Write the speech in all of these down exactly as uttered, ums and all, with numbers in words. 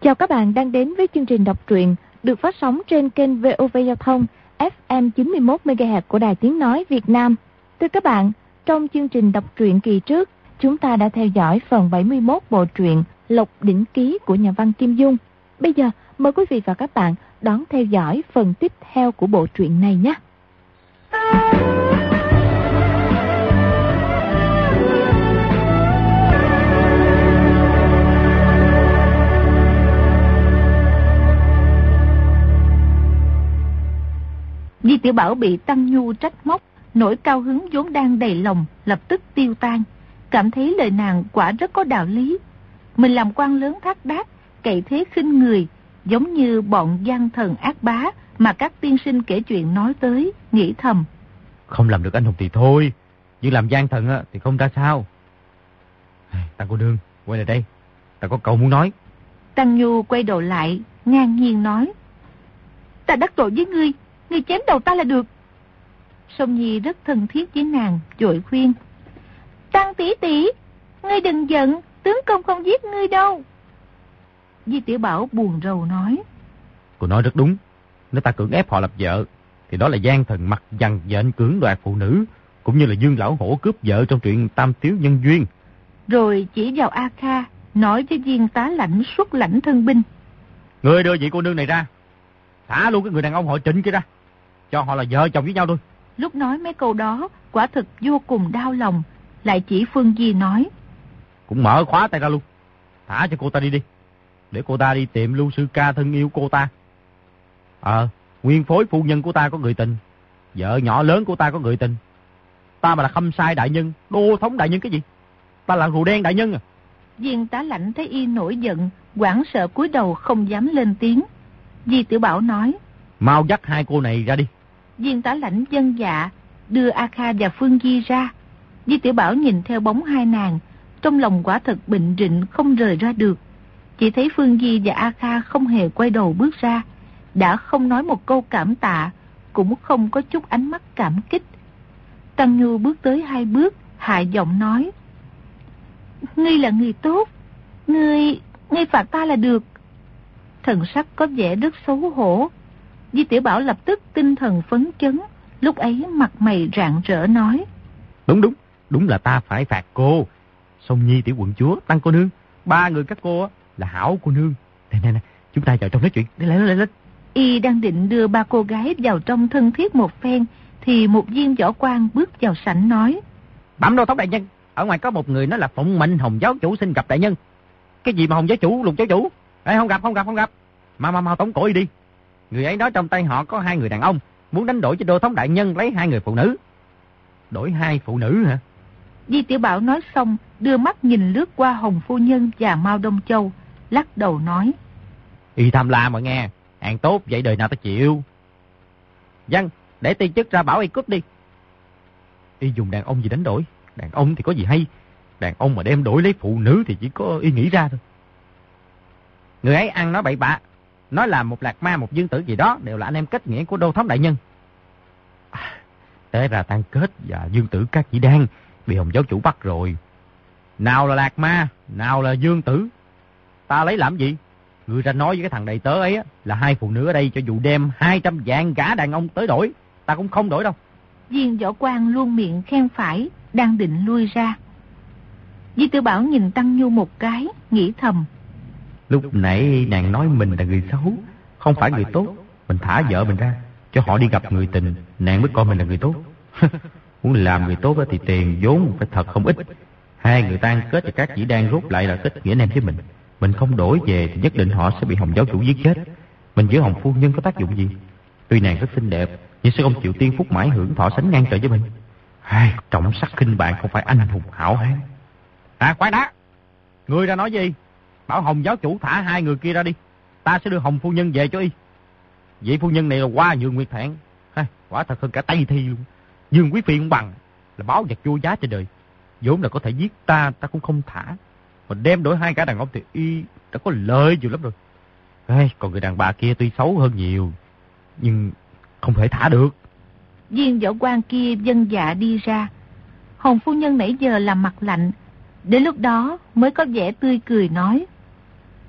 Chào các bạn đang đến với chương trình đọc truyện được phát sóng trên kênh vê o vê Giao thông ép em chín mươi mốt mê ga héc của Đài Tiếng Nói Việt Nam. Thưa các bạn, trong chương trình đọc truyện kỳ trước, chúng ta đã theo dõi phần bảy mươi mốt bộ truyện Lộc Đỉnh Ký của nhà văn Kim Dung. Bây giờ, mời quý vị và các bạn đón theo dõi phần tiếp theo của bộ truyện này nhé. Di Tiểu Bảo bị Tăng Nhu trách móc, nỗi cao hứng vốn đang đầy lòng lập tức tiêu tan, cảm thấy lời nàng quả rất có đạo lý. Mình làm quan lớn thác đác, cậy thế khinh người, giống như bọn gian thần ác bá mà các tiên sinh kể chuyện nói tới, nghĩ thầm. Không làm được anh hùng thì thôi, nhưng làm gian thần thì không ra sao. Tăng cô nương, quay lại đây, ta có câu muốn nói. Tăng Nhu quay đầu lại, ngang nhiên nói. Ta đắc tội với ngươi, ngươi chém đầu ta là được. Song Nhi rất thân thiết với nàng, vội khuyên. Tăng tỷ tỷ, ngươi đừng giận, tướng công không giết ngươi đâu. Di Tiểu Bảo buồn rầu nói. Cô nói rất đúng, nếu ta cưỡng ép họ lập vợ, thì đó là gian thần mặt dằn dện cưỡng đoạt phụ nữ, cũng như là Dương Lão Hổ cướp vợ trong truyện Tam Tiếu Nhân Duyên. Rồi chỉ vào A Kha, nói với viên tá lãnh xuất lãnh thân binh. Ngươi đưa vị cô nương này ra, thả luôn cái người đàn ông họ Trịnh kia ra, cho họ là vợ chồng với nhau thôi. Lúc nói mấy câu đó, quả thực vô cùng đau lòng, lại chỉ Phương Di nói. Cũng mở khóa tay ra luôn, thả cho cô ta đi đi, để cô ta đi tìm Lưu Sư Ca thân yêu cô ta. Ờ, nguyên phối phu nhân của ta có người tình, vợ nhỏ lớn của ta có người tình. Ta mà là Khâm Sai đại nhân, Đô Thống đại nhân cái gì? Ta là Rùa Đen đại nhân à. Viên tá lãnh thấy y nổi giận, hoảng sợ cúi đầu không dám lên tiếng. Di Tiểu Bảo nói. Mau dắt hai cô này ra đi. Viên tá lãnh vâng dạ, đưa A Kha và Phương Di ra. Di Tiểu Bảo nhìn theo bóng hai nàng, trong lòng quả thật bệnh rịnh không rời ra được. Chỉ thấy Phương Di và A Kha không hề quay đầu bước ra, đã không nói một câu cảm tạ, cũng không có chút ánh mắt cảm kích. Tăng Nhu bước tới hai bước, hạ giọng nói. Ngươi là người tốt, ngươi, ngươi phạt ta là được. Thần sắc có vẻ rất xấu hổ. Di Tiểu Bảo lập tức tinh thần phấn chấn, lúc ấy mặt mày rạng rỡ nói. Đúng đúng, đúng là ta phải phạt cô. Song Nhi tiểu quận chúa, Tăng cô nương, ba người các cô là hảo cô nương. Nè nè nè, chúng ta vào trong nói chuyện, đi lên lên lên. Y đang định đưa ba cô gái vào trong thân thiết một phen, thì một viên võ quan bước vào sảnh nói. Bẩm Đô Thống đại nhân, ở ngoài có một người nói là phụng mệnh Hồng giáo chủ xin gặp đại nhân. Cái gì mà Hồng giáo chủ, Lục giáo chủ? Ê, không gặp, không gặp, không gặp. Mau mau mau tống cổ y đi. Người ấy nói trong tay họ có hai người đàn ông, muốn đánh đổi cho Đô Thống đại nhân lấy hai người phụ nữ. Đổi hai phụ nữ hả? Di Tiểu Bảo nói xong, đưa mắt nhìn lướt qua Hồng phu nhân và Mao Đông Châu, lắc đầu nói. Y tham lam mà nghe, hàng tốt vậy đời nào ta chịu. Dân, để ti chức ra bảo y cướp đi. Y dùng đàn ông gì đánh đổi? Đàn ông thì có gì hay, đàn ông mà đem đổi lấy phụ nữ thì chỉ có y nghĩ ra thôi. Người ấy ăn nói bậy bạ, nói là một Lạc Ma, một Dương Tử gì đó đều là anh em kết nghĩa của Đô Thống đại nhân. À, té ra Tăng Kết và Dương Tử các chỉ đang bị Hồng giáo chủ bắt rồi. Nào là Lạc Ma, nào là Dương Tử, ta lấy làm gì? Người ra nói với cái thằng đầy tớ ấy á, là hai phụ nữ ở đây cho dù đem hai trăm vạn gã đàn ông tới đổi, ta cũng không đổi đâu. Viên võ quan luôn miệng khen phải, đang định lui ra. Di Tiểu Bảo nhìn Tăng Nhu một cái, nghĩ thầm. Lúc nãy nàng nói mình là người xấu, không phải người tốt. Mình thả vợ mình ra, cho họ đi gặp người tình, nàng mới coi mình là người tốt. Muốn làm người tốt thì tiền vốn phải thật không ít. Hai người Tan Kết và các chỉ đang rút lại là kết nghĩa anh em với mình. Mình không đổi về thì nhất định họ sẽ bị Hồng giáo chủ giết chết. Mình với Hồng phu nhân có tác dụng gì? Tuy nàng rất xinh đẹp, nhưng sẽ không chịu tiên phúc mãi hưởng thọ sánh ngang trời với mình. Hai, trọng sắc khinh bạn không phải anh hùng hảo hán. À khoan đã, ngươi ra nói gì? Bảo Hồng giáo chủ thả hai người kia ra đi, ta sẽ đưa Hồng phu nhân về cho y. Vị phu nhân này là Hoa Nhường Nguyệt Thẹn, ha, quả thật hơn cả Tây Thi luôn. Dương Quý Phi cũng bằng, là báo vật vô giá trên đời. Vốn là có thể giết ta, ta cũng không thả. Mà đem đổi hai cả đàn ông thì y đã có lợi nhiều lắm rồi. Ê, còn người đàn bà kia tuy xấu hơn nhiều, nhưng không thể thả được. Viên võ quan kia vâng dạ đi ra. Hồng phu nhân nãy giờ làm mặt lạnh, đến lúc đó mới có vẻ tươi cười nói.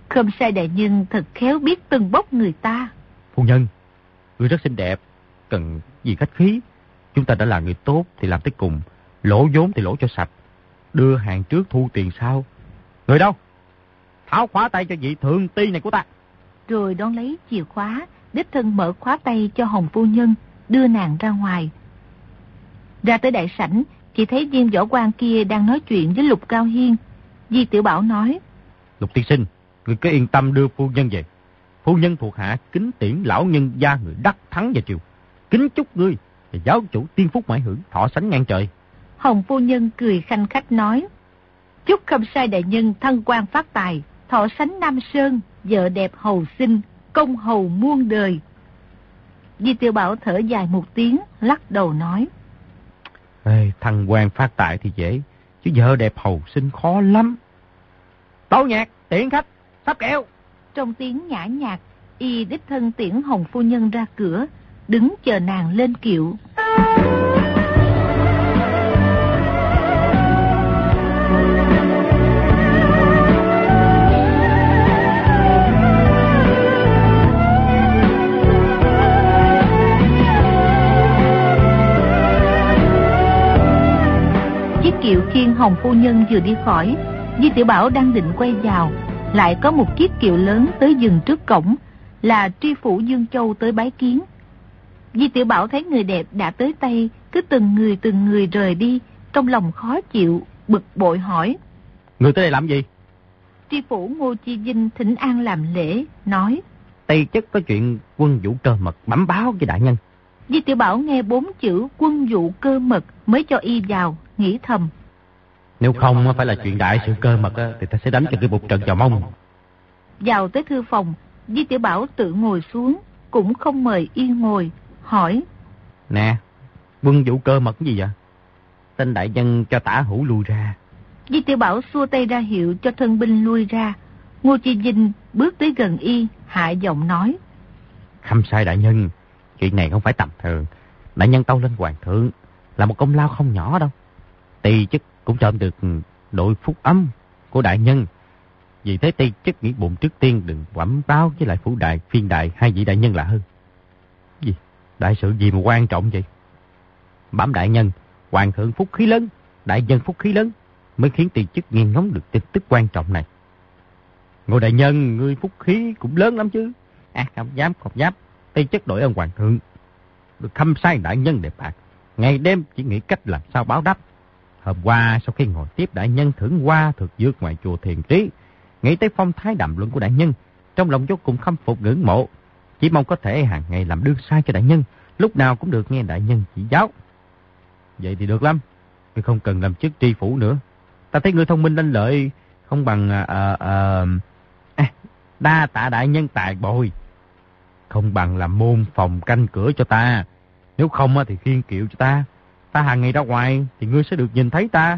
Khâm sai đại nhân thật khéo biết tâng bốc người ta. Phu nhân, người rất xinh đẹp, cần gì khách khí. Chúng ta đã là người tốt thì làm tới cùng, lỗ vốn thì lỗ cho sạch. Đưa hàng trước thu tiền sau. Người đâu? Tháo khóa tay cho vị thượng ti này của ta. Rồi đón lấy chìa khóa, đích thân mở khóa tay cho Hồng phu nhân, đưa nàng ra ngoài. Ra tới đại sảnh, chỉ thấy viên võ quan kia đang nói chuyện với Lục Cao Hiên. Di Tiểu Bảo nói: Lục tiên sinh, người cứ yên tâm đưa phu nhân về. Phu nhân thuộc hạ kính tiễn lão nhân gia người đắc thắng về triều. Kính chúc ngươi và giáo chủ tiên phúc mãi hưởng, thọ sánh ngang trời. Hồng phu nhân cười khanh khách nói: Chúc Khâm sai đại nhân thăng quan phát tài, thọ sánh Nam Sơn, vợ đẹp hầu sinh, công hầu muôn đời. Di Tiểu Bảo thở dài một tiếng, lắc đầu nói: Ê, thăng quan phát tài thì dễ, chứ vợ đẹp hầu sinh khó lắm. Tấu nhạc, tiễn khách, sắp kẹo. Trong tiếng nhã nhạc, y đích thân tiễn Hồng phu nhân ra cửa, đứng chờ nàng lên kiệu. Chiếc kiệu khiêng Hồng phu nhân vừa đi khỏi, Di Tiểu Bảo đang định quay vào, lại có một chiếc kiệu lớn tới dừng trước cổng, là tri phủ Dương Châu tới bái kiến. Di Tiểu Bảo thấy người đẹp đã tới tay, cứ từng người từng người rời đi, trong lòng khó chịu, bực bội hỏi: Người tới đây làm gì? Tri phủ Ngô Chi Vinh thỉnh an làm lễ, nói: Tây chất có chuyện quân vụ cơ mật bẩm báo với đại nhân. Di Tiểu Bảo nghe bốn chữ quân vụ cơ mật mới cho y vào, nghĩ thầm: Nếu không phải là chuyện đại sự cơ mật thì ta sẽ đánh cho cái một trận vào mông. Vào tới thư phòng, Di Tiểu Bảo tự ngồi xuống, cũng không mời y ngồi, hỏi: Nè, quân vụ cơ mật cái gì vậy? Tên đại nhân cho tả hữu lui ra. Di Tiểu Bảo xua tay ra hiệu cho thân binh lui ra. Ngô Chi Vinh bước tới gần y, hạ giọng nói: Khâm sai đại nhân, chuyện này không phải tầm thường. Đại nhân tâu lên hoàng thượng là một công lao không nhỏ đâu. Tỳ chức cũng trộm được đội phúc âm của đại nhân. Vì thế Tây chức nghĩ bụng trước tiên đừng bẩm báo với lại phủ đại, phiên đại hai vị đại nhân là hơn. Gì? Đại sự gì mà quan trọng vậy? Bẩm đại nhân, hoàng thượng phúc khí lớn, đại nhân phúc khí lớn mới khiến Tây chức nghe ngóng được tin tức quan trọng này. Ngô đại nhân, ngươi phúc khí cũng lớn lắm chứ. À, không dám, không dám. Tây chức đội ơn hoàng thượng, được khâm sai đại nhân đẹp bạc, ngày đêm chỉ nghĩ cách làm sao báo đáp. Hôm qua sau khi ngồi tiếp đại nhân thưởng hoa thực dược ngoài chùa Thiền Trí, nghĩ tới phong thái đàm luận của đại nhân, trong lòng vô cùng khâm phục ngưỡng mộ, chỉ mong có thể hàng ngày làm đương sai cho đại nhân, lúc nào cũng được nghe đại nhân chỉ giáo. Vậy thì được lắm, ngươi không cần làm chức tri phủ nữa. Ta thấy ngươi thông minh lanh lợi, không bằng à, à, à, đa tạ đại nhân tài bồi, không bằng làm môn phòng canh cửa cho ta. Nếu không thì khiêng kiệu cho ta, ta hàng ngày ra ngoài thì ngươi sẽ được nhìn thấy ta.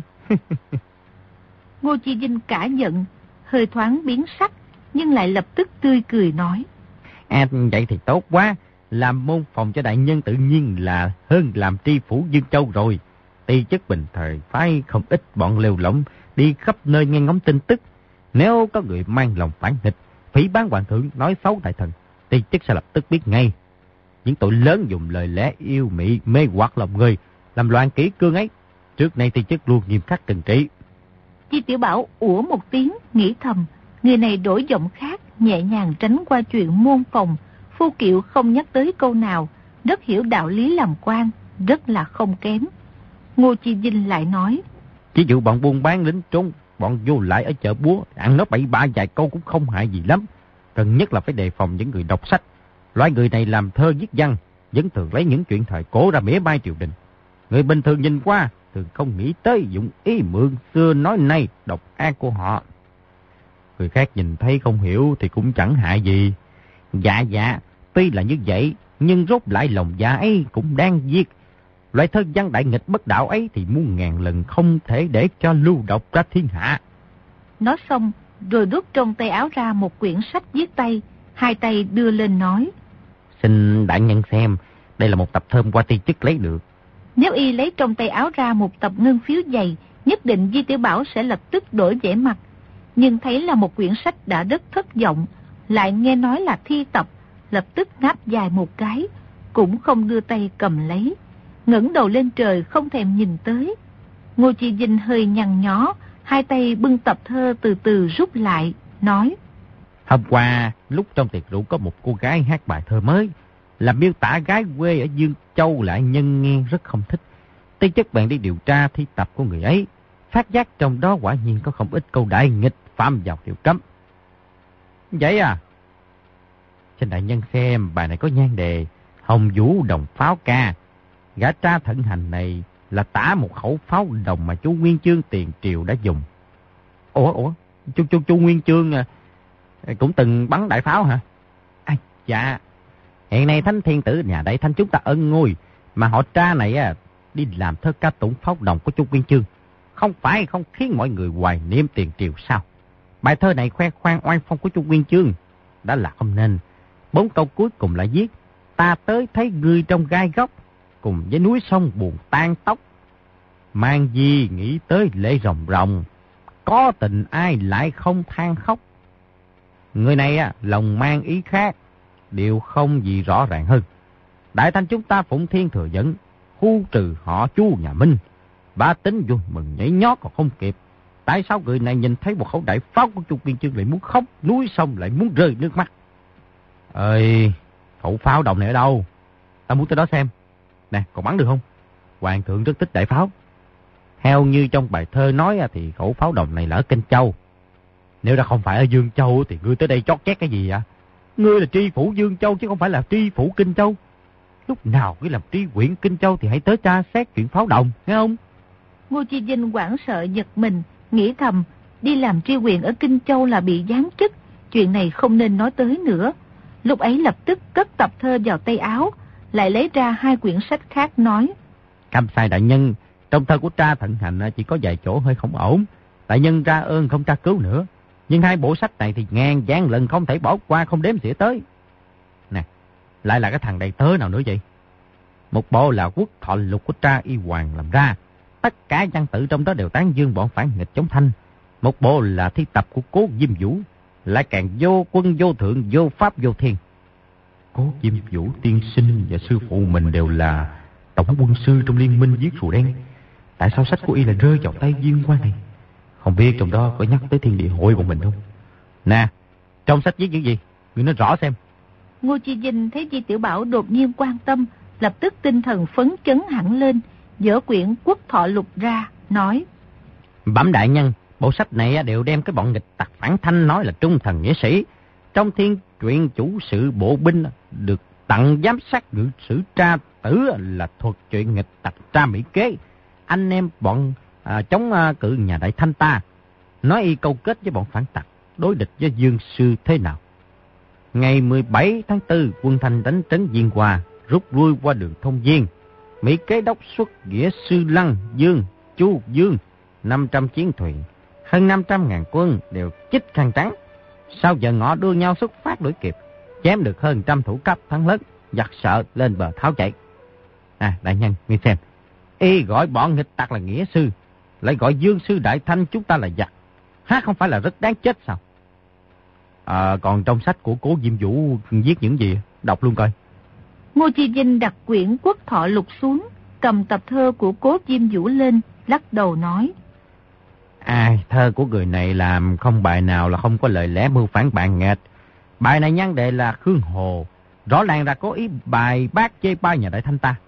Ngô Chi Vinh cả giận, hơi thoáng biến sắc, nhưng lại lập tức tươi cười nói: À, vậy thì tốt quá, làm môn phòng cho đại nhân tự nhiên là hơn làm tri phủ Dương Châu rồi. Ti chức bình thời phái không ít bọn lêu lỏng đi khắp nơi nghe ngóng tin tức. Nếu có người mang lòng phản nghịch, phỉ báng hoàng thượng, nói xấu đại thần, ti chức sẽ lập tức biết ngay. Những tội lớn dùng lời lẽ yêu mị mê hoặc lòng người, làm loạn kỷ cương ấy, trước nay ti chức luôn nghiêm khắc trừng trị. Chi Tiểu Bảo ủa một tiếng, nghĩ thầm, người này đổi giọng khác, nhẹ nhàng tránh qua chuyện môn phòng, phu kiệu không nhắc tới câu nào, rất hiểu đạo lý làm quan, rất là không kém. Ngô Chi Vinh lại nói: Chỉ dụ bọn buôn bán lính trốn, bọn vô lại ở chợ búa, ăn nói bậy bạ vài câu cũng không hại gì lắm. Cần nhất là phải đề phòng những người đọc sách. Loại người này làm thơ viết văn, vẫn thường lấy những chuyện thời cổ ra mỉa mai triều đình. Người bình thường nhìn qua thường không nghĩ tới dụng ý mượn xưa nói nay độc ác của họ. Người khác nhìn thấy không hiểu thì cũng chẳng hại gì. Dạ dạ, tuy là như vậy, nhưng rốt lại lòng dạ ấy cũng đang giết. Loại thơ văn đại nghịch bất đạo ấy thì muôn ngàn lần không thể để cho lưu độc ra thiên hạ. Nói xong, rồi rút trong tay áo ra một quyển sách viết tay, hai tay đưa lên nói: Xin đại nhân xem, đây là một tập thơm qua ti chức lấy được. Nếu y lấy trong tay áo ra một tập ngân phiếu dày, nhất định Di Tiểu Bảo sẽ lập tức đổi vẻ mặt. nhưng thấy là một quyển sách đã rất thất vọng, lại nghe nói là thi tập, lập tức ngáp dài một cái, cũng không đưa tay cầm lấy, ngẩng đầu lên trời không thèm nhìn tới. Ngô Chi Vinh hơi nhăn nhó, hai tay bưng tập thơ từ từ rút lại, nói: Hôm qua, lúc trong tiệc rượu có một cô gái hát bài thơ mới, làm miêu tả gái quê ở Dương Châu lại nhân nghe rất không thích. Tư chất bạn đi điều tra thi tập của người ấy, phát giác trong đó quả nhiên có không ít câu đại nghịch phạm vào điều cấm. Vậy à? Xin đại nhân xem, bài này có nhan đề Hồng Vũ Đồng Pháo Ca. Gã tra thận hành này là tả một khẩu pháo đồng mà chú Nguyên Chương tiền triều đã dùng. Ủa, ủa, chú, chú, chú Nguyên Chương à, cũng từng bắn đại pháo hả? À, dạ, hiện nay Thánh Thiên Tử nhà Đại Thanh chúng ta ân ngôi, mà họ tra này à, đi làm thơ ca tụng pháo đồng của chú Nguyên Chương. Không phải không khiến mọi người hoài niệm tiền triều sao? Bài thơ này khoe khoang oai phong của chú Nguyên Chương đã là không nên. Bốn câu cuối cùng lại viết: ta tới thấy ngươi trong gai góc, cùng với núi sông buồn tan tóc. Mang gì nghĩ tới lệ ròng ròng, có tình ai lại không than khóc. Người này á, lòng mang ý khác, điều không gì rõ ràng hơn. Đại Thanh chúng ta phụng thiên thừa dẫn, khu trừ họ Chu nhà Minh. Bá tính vui mừng nhảy nhót còn không kịp. Tại sao người này nhìn thấy một khẩu đại pháo của Chu Nguyên Chương lại muốn khóc, núi sông lại muốn rơi nước mắt? Ơi, khẩu pháo đồng này ở đâu? Ta muốn tới đó xem. Nè, còn bắn được không? Hoàng thượng rất thích đại pháo. Theo như trong bài thơ nói thì khẩu pháo đồng này là ở Kinh Châu. Nếu đã không phải ở Dương Châu thì ngươi tới đây chót chét cái gì vậy? Ngươi là tri phủ Dương Châu chứ không phải là tri phủ Kinh Châu. Lúc nào cứ làm tri huyện Kinh Châu thì hãy tới tra xét chuyện pháo đồng, nghe không? Ngô Chi Vinh hoảng sợ giật mình, nghĩ thầm, đi làm tri huyện ở Kinh Châu là bị giáng chức, chuyện này không nên nói tới nữa. Lúc ấy lập tức cất tập thơ vào tay áo, lại lấy ra hai quyển sách khác nói: Cam sai đại nhân, trong thơ của tra thận hành chỉ có vài chỗ hơi không ổn. Đại nhân ra ơn không tra cứu nữa. Nhưng hai bộ sách này thì ngàn vạn lần không thể bỏ qua, không đếm xỉa tới. Nè, lại là cái thằng đầy tớ nào nữa vậy? Một bộ là Quốc Thọ Lục của tra Y Hoàng làm ra. Tất cả văn tự trong đó đều tán dương bọn phản nghịch chống Thanh. Một bộ là thi tập của Cố Diêm Vũ, lại càng vô quân vô thượng, vô pháp vô thiên. Cố Diêm Vũ tiên sinh và sư phụ mình đều là tổng quân sư trong liên minh giết rùa đen. Tại sao sách của y lại rơi vào tay viên quan này? Không biết trong đó có nhắc tới thiên địa hội của mình không? Nè, trong sách viết những gì? Ngươi nói rõ xem. Ngô Chi Vinh thấy Di Tiểu Bảo đột nhiên quan tâm, lập tức tinh thần phấn chấn hẳn lên, dở quyển Quốc Thọ Lục ra, nói: Bẩm đại nhân, bộ sách này đều đem cái bọn nghịch tặc phản Thanh nói là trung thần nghĩa sĩ. Trong thiên truyện chủ sự bộ binh được tặng giám sát ngự sử tra tử là thuật chuyện nghịch tặc tra mỹ kế. Anh em bọn à, chống à, cự nhà Đại Thanh ta, nói y câu kết với bọn phản tặc, đối địch với Dương Sư thế nào. Ngày mười bảy tháng tư, quân Thanh đánh trấn Diên Hoa, rút lui qua đường Thông Viên. Mỹ kế đốc xuất nghĩa Sư Lăng, Dương, Chu Dương, năm trăm chiến thuyền, hơn năm trăm ngàn quân đều chích khăn trắng. Sau giờ ngọ đua nhau xuất phát đuổi kịp, chém được hơn trăm thủ cấp thắng lớn, giặc sợ lên bờ tháo chạy. À, đại nhân, nghe xem, y gọi bọn nghịch tặc là nghĩa sư, lại gọi Dương Sư Đại Thanh chúng ta là giặc, há không phải là rất đáng chết sao? À, còn trong sách của Cố Diêm Vũ viết những gì? Đọc luôn coi. Ngô Chi Vinh đặt quyển Quốc Thọ Lục xuống, cầm tập thơ của Cố Diêm Vũ lên, lắc đầu nói: Ai, thơ của người này làm không bài nào là không có lời lẽ mưu phản bạn nghịch. Bài này nhan đề là Khương Hồ, rõ ràng là có ý bài bác chê bai nhà Đại Thanh ta.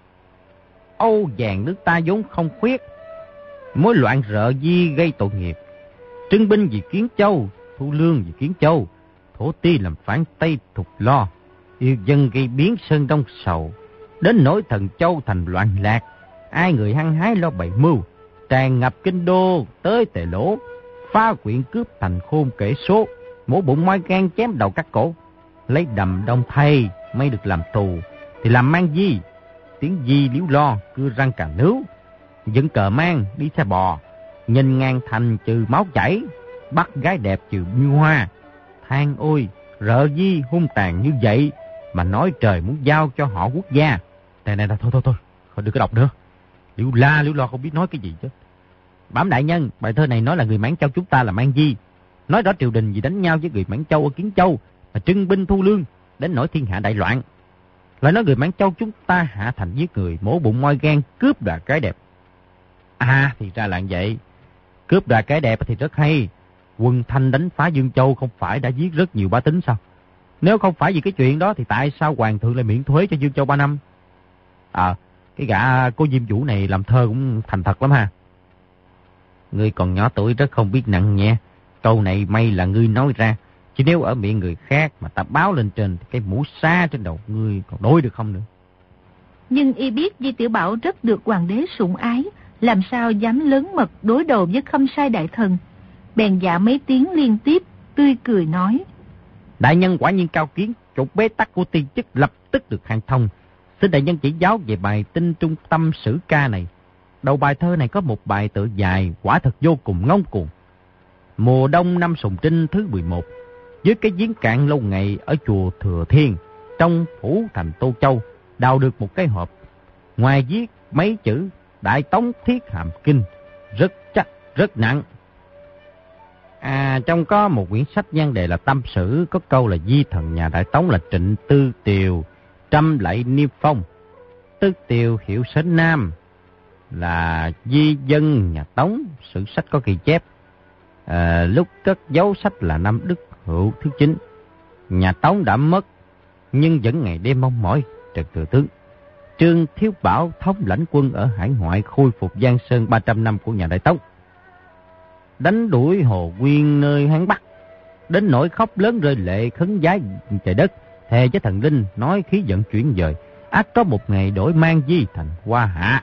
Âu vàng nước ta vốn không khuyết, mối loạn rợ di gây tội nghiệp. Trưng binh vì Kiến Châu, thu lương vì Kiến Châu, thổ ti làm phản Tây Thục Lo, yêu dân gây biến Sơn Đông sầu, đến nỗi Thần Châu thành loạn lạc. Ai người hăng hái lo bày mưu, tràn ngập kinh đô tới Tề Lỗ, phá quyện cướp thành khôn kể số, mổ bụng moi gan chém đầu cắt cổ, lấy đầm đông thay mới được làm tù, thì làm mang di, tiếng di liếu lo cưa răng cà nướu, dựng cờ mang đi xe bò, nhìn ngang thành trừ máu chảy, bắt gái đẹp trừ như hoa. Than ôi, rợ di hung tàn như vậy mà nói trời muốn giao cho họ quốc gia. Này này, thôi thôi thôi, không được có đọc nữa. Liễu la liễu lo không biết nói cái gì chứ. Bẩm đại nhân, bài thơ này nói là người Mãn Châu chúng ta là mang di, nói rõ triều đình vì đánh nhau với người Mãn Châu ở Kiến Châu mà trưng binh thu lương, đến nỗi thiên hạ đại loạn. Lại nói người Mãn Châu chúng ta hạ thành giết người, mổ bụng moi gan, cướp đoạt cái đẹp. À, thì ra là vậy. Cướp đoạt cái đẹp thì rất hay. Quân Thanh đánh phá Dương Châu không phải đã giết rất nhiều bá tính sao? Nếu không phải vì cái chuyện đó thì tại sao hoàng thượng lại miễn thuế cho Dương Châu ba năm? À, cái gã cô Diêm Vũ này làm thơ cũng thành thật lắm ha. Ngươi còn nhỏ tuổi rất không biết nặng nhẹ. Câu này may là ngươi nói ra. Chứ nếu ở miệng người khác mà ta báo lên trên thì cái mũ sa trên đầu ngươi còn đối được không nữa. Nhưng y biết Di Tiểu Bảo rất được hoàng đế sủng ái, làm sao dám lớn mật đối đầu với Khâm Sai đại thần. Bèn dạ mấy tiếng liên tiếp, tươi cười nói: Đại nhân quả nhiên cao kiến, trục bế tắc của tiên chức lập tức được khai thông. Xin đại nhân chỉ giáo về bài Tinh Trung Tâm Sử Ca này. Đầu bài thơ này có một bài tựa dài, quả thật vô cùng ngông cuồng. Mùa đông năm Sùng Trinh thứ mười một, dưới cái giếng cạn lâu ngày ở chùa Thừa Thiên, trong phủ thành Tô Châu, đào được một cái hộp. Ngoài viết mấy chữ Đại Tống Thiết Hàm Kinh, rất chắc, rất nặng. À, trong có một quyển sách nhan đề là Tâm Sử, có câu là di thần nhà Đại Tống là Trịnh Tư Tiều, trăm lạy Niêm Phong. Tư Tiều hiệu Sến Nam, là di dân nhà Tống, sử sách có ghi chép. À, lúc cất giấu sách là năm Đức Hữu thứ chín. Nhà Tống đã mất, nhưng vẫn ngày đêm mong mỏi. Trần Thừa Tướng Trương Thiếu Bảo thống lãnh quân ở hải ngoại, khôi phục Giang Sơn ba trăm năm của nhà Đại Tống, đánh đuổi Hồ Nguyên nơi Hán Bắc, đến nỗi khóc lớn rơi lệ khấn vái trời đất, thề với thần linh nói khí giận chuyển dời, ắt có một ngày đổi mang di thành Hoa Hạ.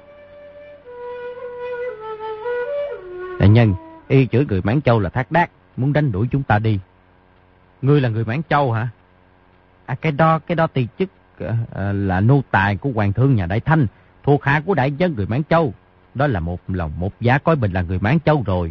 Đại nhân, y chửi người Mãn Châu là thác đác, muốn đánh đuổi chúng ta đi. Ngươi là người Mãn Châu hả? À, cái đó, cái đó tiền chức uh, là nô tài của hoàng thương nhà Đại Thanh, thuộc hạ của đại dân người Mãn Châu. Đó là một lòng một giá coi mình là người Mãn Châu rồi.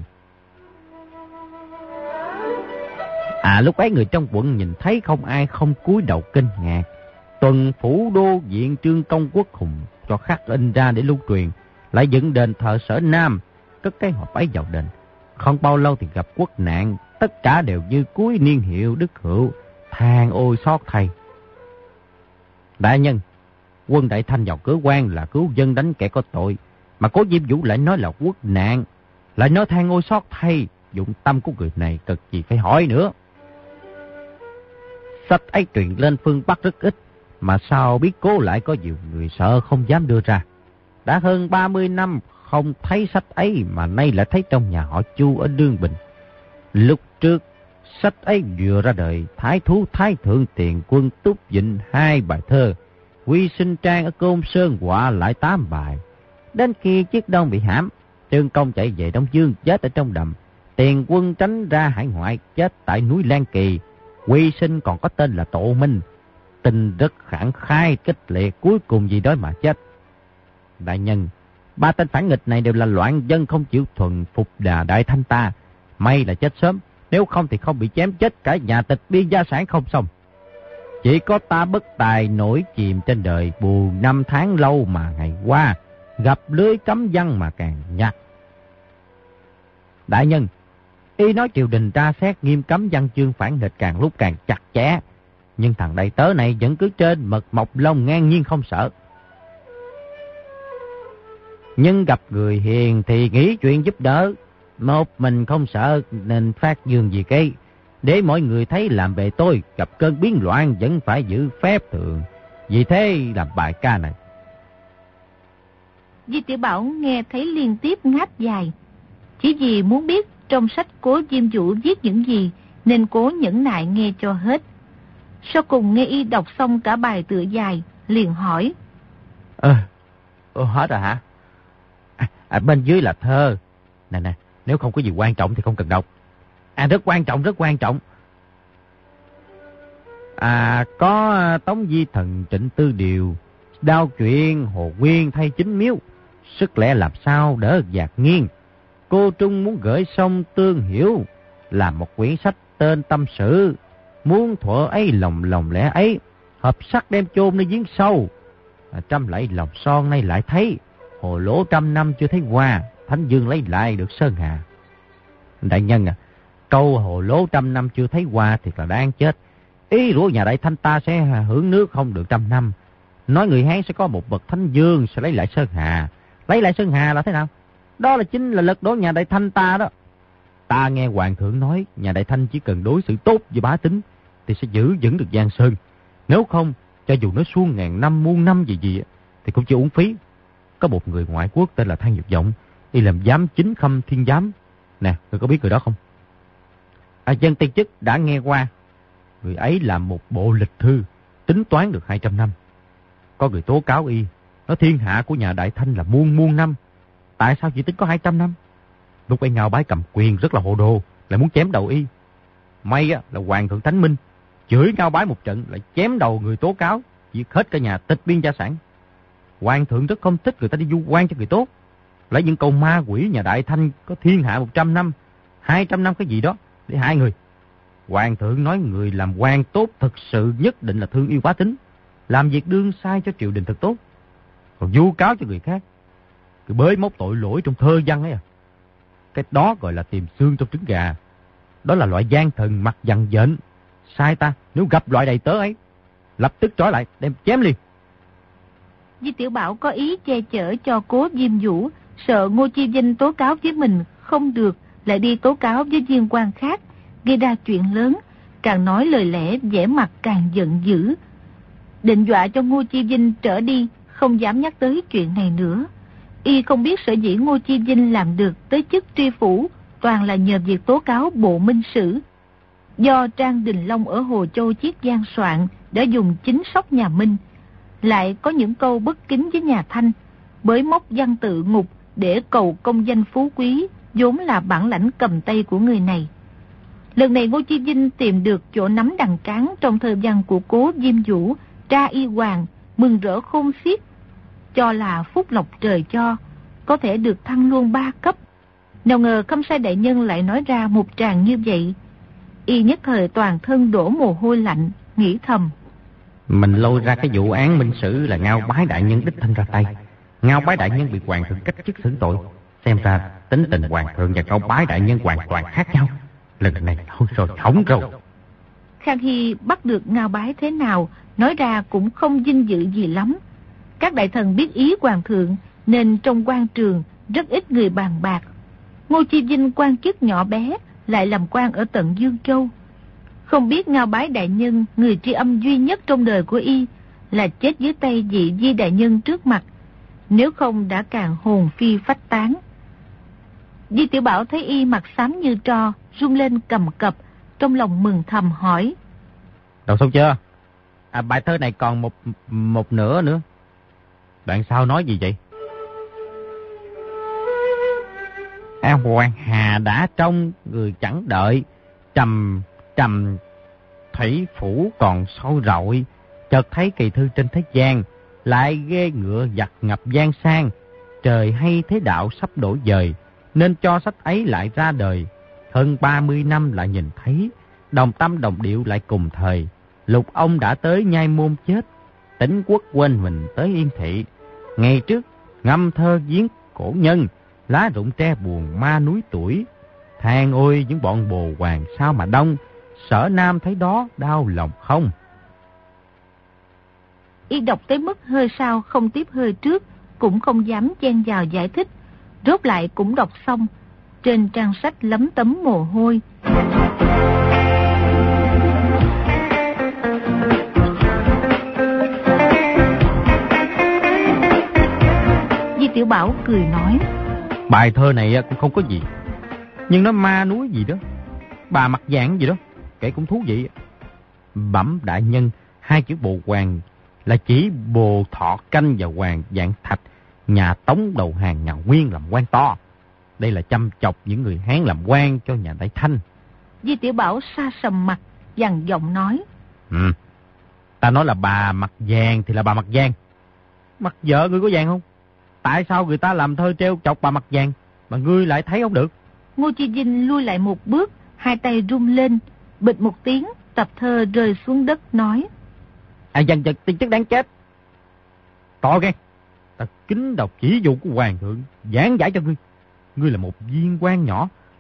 À, lúc ấy người trong quận nhìn thấy không ai không cúi đầu kinh ngạc. Tuần phủ đô viện Trương Công Quốc Hùng cho khắc in ra để lưu truyền, lại dựng đền thờ Sở Nam, cất cái hộp ấy vào đền. Không bao lâu thì gặp quốc nạn, tất cả đều như cuối niên hiệu Đức Hữu, than ôi xót thay. Đại nhân, quân Đại Thanh vào cửa quan là cứu dân đánh kẻ có tội, mà Cố Diêm Vũ lại nói là quốc nạn, lại nói than ôi xót thay, dụng tâm của người này cực gì phải hỏi nữa. Sách ấy truyền lên phương Bắc rất ít, mà sao biết Cố lại có nhiều người sợ không dám đưa ra. Đã hơn ba mươi năm không thấy sách ấy mà nay lại thấy trong nhà họ Chu ở Đương Bình. Lúc trước, sách ấy vừa ra đời, Thái Thú Thái Thượng Tiền Quân túc vịnh hai bài thơ, Quy Sinh Trang ở Côn Sơn họa lại tám bài. Đến khi chiếc Đông bị hãm, Trương Công chạy về Đông Dương chết ở trong đầm, Tiền Quân tránh ra hải ngoại chết tại núi Lan Kỳ, Quy Sinh còn có tên là Tổ Minh, tình rất khẳng khai kích liệt, cuối cùng vì đói mà chết. Đại nhân, ba tên phản nghịch này đều là loạn dân không chịu thuần phục đà Đại Thanh ta, may là chết sớm, nếu không thì không bị chém chết cả nhà tịch biên gia sản không xong. Chỉ có ta bất tài nổi chìm trên đời, bù năm tháng lâu mà ngày qua, gặp lưới cấm văn mà càng nhặt. Đại nhân, y nói triều đình tra xét nghiêm cấm văn chương phản nghịch càng lúc càng chặt chẽ, nhưng thằng đầy tớ này vẫn cứ trên mật mọc lông ngang nhiên không sợ. Nhưng gặp người hiền thì nghĩ chuyện giúp đỡ, một mình không sợ nên phát dương gì cái. Để mọi người thấy làm bề tôi, gặp cơn biến loạn vẫn phải giữ phép thường. Vì thế làm bài ca này. Di Tiểu Bảo nghe thấy liên tiếp ngáp dài. Chỉ vì muốn biết trong sách Cố Diêm Vũ viết những gì, nên cố nhẫn nại nghe cho hết. Sau cùng nghe y đọc xong cả bài tựa dài, liền hỏi. Ờ, à, hết rồi hả? À, à, bên dưới là thơ. Nè nè, nếu không có gì quan trọng thì không cần đọc. À, rất quan trọng, rất quan trọng. À, có Tống Di Thần Trịnh Tư Điều, đao chuyện Hồ Nguyên thay chính miếu, sức lẽ làm sao đỡ dạt nghiêng. Cô Trung muốn gửi sông Tương Hiểu, làm một quyển sách tên Tâm Sử. Muốn thuở ấy lòng lòng lẽ ấy, hợp sắc đem chôn nơi giếng sâu. À, trăm lạy lòng son nay lại thấy, hồ lỗ trăm năm chưa thấy qua, Thánh Dương lấy lại được Sơn Hà. Đại nhân à, Câu hồ lố trăm năm chưa thấy qua thiệt là đáng chết. Ý rủa nhà Đại Thanh ta sẽ hưởng nước không được trăm năm. Nói người Hán sẽ có một bậc thánh dương sẽ lấy lại Sơn Hà. Lấy lại Sơn Hà là thế nào? Đó là chính là lật đổ nhà Đại Thanh ta đó. Ta nghe hoàng thượng nói nhà Đại Thanh chỉ cần đối xử tốt với bá tính thì sẽ giữ vững được Giang Sơn. Nếu không, cho dù nó suông ngàn năm muôn năm gì gì thì cũng chưa uổng phí. Có một người ngoại quốc tên là Thang Dược Vọng, đi làm giám chính Khâm Thiên Giám. Nè, người có biết người đó không? À, dân tiên chức đã nghe qua. Người ấy làm một bộ lịch thư, tính toán được hai trăm năm. Có người tố cáo y, nói thiên hạ của nhà Đại Thanh là muôn muôn năm. Tại sao chỉ tính có hai trăm năm? Lúc ấy Ngao Bái cầm quyền rất là hồ đồ, lại muốn chém đầu y. May á, là Hoàng thượng Thánh Minh, chửi Ngao Bái một trận, lại chém đầu người tố cáo, diệt hết cả nhà, tịch biên gia sản. Hoàng thượng rất không thích người ta đi du quan cho người tốt. Lấy những câu ma quỷ nhà Đại Thanh có thiên hạ một trăm năm, hai trăm năm cái gì đó, để hại người. Hoàng thượng nói người làm quan tốt thật sự nhất định là thương yêu bá tính, làm việc đương sai cho triều đình thật tốt. Còn vu cáo cho người khác, cứ bới móc tội lỗi trong thơ văn ấy à. Cái đó gọi là tìm xương trong trứng gà. Đó là loại gian thần mặt dằn dện. Sai ta, nếu gặp loại đầy tớ ấy, lập tức trói lại, đem chém liền. Di Tiểu Bảo có ý che chở cho Cố Diêm Vũ, sợ Ngô Chi Vinh tố cáo với mình không được, lại đi tố cáo với viên quan khác, gây ra chuyện lớn, càng nói lời lẽ vẻ mặt càng giận dữ. Định dọa cho Ngô Chi Vinh trở đi, không dám nhắc tới chuyện này nữa. Y không biết sở dĩ Ngô Chi Vinh làm được tới chức tri phủ, toàn là nhờ việc tố cáo Bộ Minh Sử. Do Trang Đình Long ở Hồ Châu Chiết Giang soạn đã dùng chính sóc nhà Minh, lại có những câu bất kính với nhà Thanh, bới móc văn tự ngục để cầu công danh phú quý, vốn là bản lãnh cầm tay của người này. Lần này Ngô Chi Vinh tìm được chỗ nắm đằng cán trong thơ văn của Cố Diêm Vũ, tra y hoàng, mừng rỡ khôn xiết, cho là phúc lộc trời cho, có thể được thăng luôn ba cấp. Nào ngờ Khâm Sai đại nhân lại nói ra một tràng như vậy. Y nhất thời toàn thân đổ mồ hôi lạnh, nghĩ thầm: mình lôi ra cái vụ án Minh Sử là Ngao Bái đại nhân đích thân ra tay. Ngao Bái đại nhân bị hoàng thượng cách chức xử tội. Xem ra tính tình hoàng thượng và Ngao Bái đại nhân hoàn toàn khác nhau. Lần này thôi rồi, hỏng rồi. Khang Hy bắt được Ngao Bái thế nào, nói ra cũng không vinh dự gì lắm. Các đại thần biết ý hoàng thượng, nên trong quan trường rất ít người bàn bạc. Ngô Chi Vinh quan chức nhỏ bé, lại làm quan ở tận Dương Châu. Không biết Ngao Bái đại nhân, người tri âm duy nhất trong đời của y, là chết dưới tay vị Di đại nhân trước mặt, nếu không đã càng hồn phi phách tán. Di Tiểu Bảo thấy y mặt xám như tro, run lên cầm cập, trong lòng mừng thầm hỏi: đọc xong chưa? À, bài thơ này còn một một nửa nữa. Đoạn sau nói gì vậy? À, Hoàng Hà đã trong, người chẳng đợi, trầm trầm thủy phủ còn sâu rọi, chợt thấy kỳ thư trên thế gian, lại ghê ngựa giặc ngập gian sang. Trời hay thế đạo sắp đổ dời, nên cho sách ấy lại ra đời. Hơn ba mươi năm lại nhìn thấy, đồng tâm đồng điệu lại cùng thời. Lục ông đã tới nhai môn chết, Tỉnh Quốc quên mình tới Yên Thị. Ngày trước ngâm thơ viếng cổ nhân, lá rụng tre buồn ma núi tuổi. Than ôi những bọn bồ hoàng sao mà đông, Sở Nam thấy đó đau lòng không. Y đọc tới mức hơi sau không tiếp hơi trước, cũng không dám chen vào giải thích. Rốt lại cũng đọc xong, trên trang sách lấm tấm mồ hôi. Di Tiểu Bảo cười nói: bài thơ này cũng không có gì, nhưng nó ma núi gì đó, bà mặt vàng gì đó, kể cũng thú vị. Bẩm đại nhân, hai chữ bồ hoàng là chỉ Bồ Thọ Canh và Hoàng Vạn Thạch, nhà Tống đầu hàng nhà Nguyên làm quan to. Đây là chăm chọc những người Hán làm quan cho nhà Đại Thanh. Di Tiểu Bảo sa sầm mặt, dằn giọng nói: Ừ, ta nói là bà mặt vàng thì là bà mặt vàng. Mặt vợ ngươi có vàng không? Tại sao người ta làm thơ treo chọc bà mặt vàng mà ngươi lại thấy không được? Ngô Chi Vinh lui lại một bước, hai tay rung lên, bịch một tiếng, tập thơ rơi xuống đất nói: À, dần dần tiên chức đáng chết. To gan, ta kính đọc chỉ dụ của hoàng thượng, giảng giải cho ngươi. Ngươi là một viên quan nhỏ,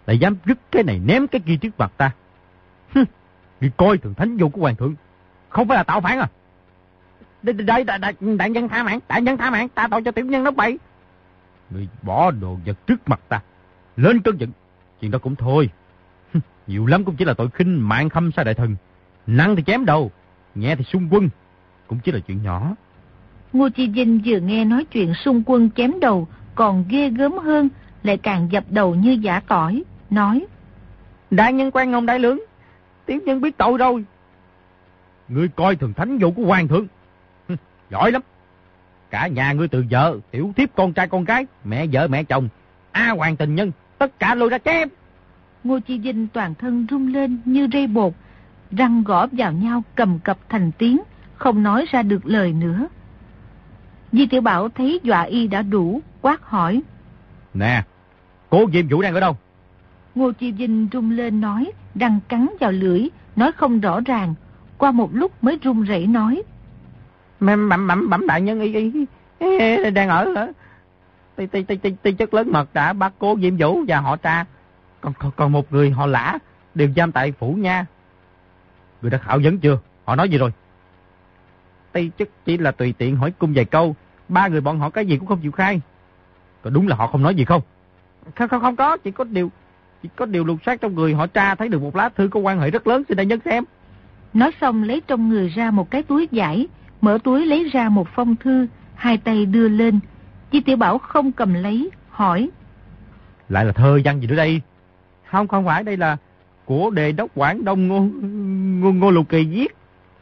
lại dám rứt cái này ném cái kia trước mặt ta. Hừ, ngươi coi thường thánh vô của hoàng thượng, không phải là tạo phản à? Đây, đây, đại, đại, đại nhân tha mạng, đại nhân tha mạng, ta tội cho tiểu nhân nó bậy. Ngươi bỏ đồ vật trước mặt ta, lên cơn giận, chuyện đó cũng thôi. Hừ, nhiều lắm cũng chỉ là tội khinh mạng khâm sai đại thần, nặng thì chém đầu, nhẹ thì xung quân, cũng chỉ là chuyện nhỏ. Ngô Chi Vinh vừa nghe nói chuyện xung quân chém đầu còn ghê gớm hơn, lại càng dập đầu như giả tỏi, nói: Đại nhân quan ngông đại lưỡng, tiểu nhân biết tội rồi. Ngươi coi thường thánh vụ của hoàng thượng, hừ, giỏi lắm. Cả nhà ngươi từ vợ, tiểu thiếp, con trai con gái, mẹ vợ mẹ chồng, a hoàng tình nhân, tất cả lôi ra chém. Ngô Chi Vinh toàn thân rung lên như rây bột, răng gõ vào nhau cầm cập thành tiếng, không nói ra được lời nữa. Di Tiểu Bảo thấy dọa y đã đủ, quát hỏi: Nè, Cố Diêm Vũ đang ở đâu? Ngô Chi Vinh rung lên nói, răng cắn vào lưỡi, nói không rõ ràng. Qua một lúc mới run rẩy nói: Bẩm bẩm bẩm đại nhân, y y đang ở hả? Ti ti ti ti chất lớn mật đã bắt Cố Diêm Vũ và họ Tra, còn còn, còn một người họ Lã đều giam tại phủ nha. Người đã khảo vấn chưa? Họ nói gì rồi? Ti chức chỉ là tùy tiện hỏi cung vài câu, ba người bọn họ cái gì cũng không chịu khai. Có đúng là họ không nói gì không? Không không không có, chỉ có điều chỉ có điều lục soát trong người họ Tra thấy được một lá thư có quan hệ rất lớn, xin đại nhân xem. Nói xong lấy trong người ra một cái túi vải, mở túi lấy ra một phong thư, hai tay đưa lên. Di Tiểu Bảo không cầm lấy, hỏi: Lại là thơ văn gì nữa đây? Không, không phải, đây là của đề đốc Quảng Đông Ngô, Ngô, Ngô Lục Kỳ viết.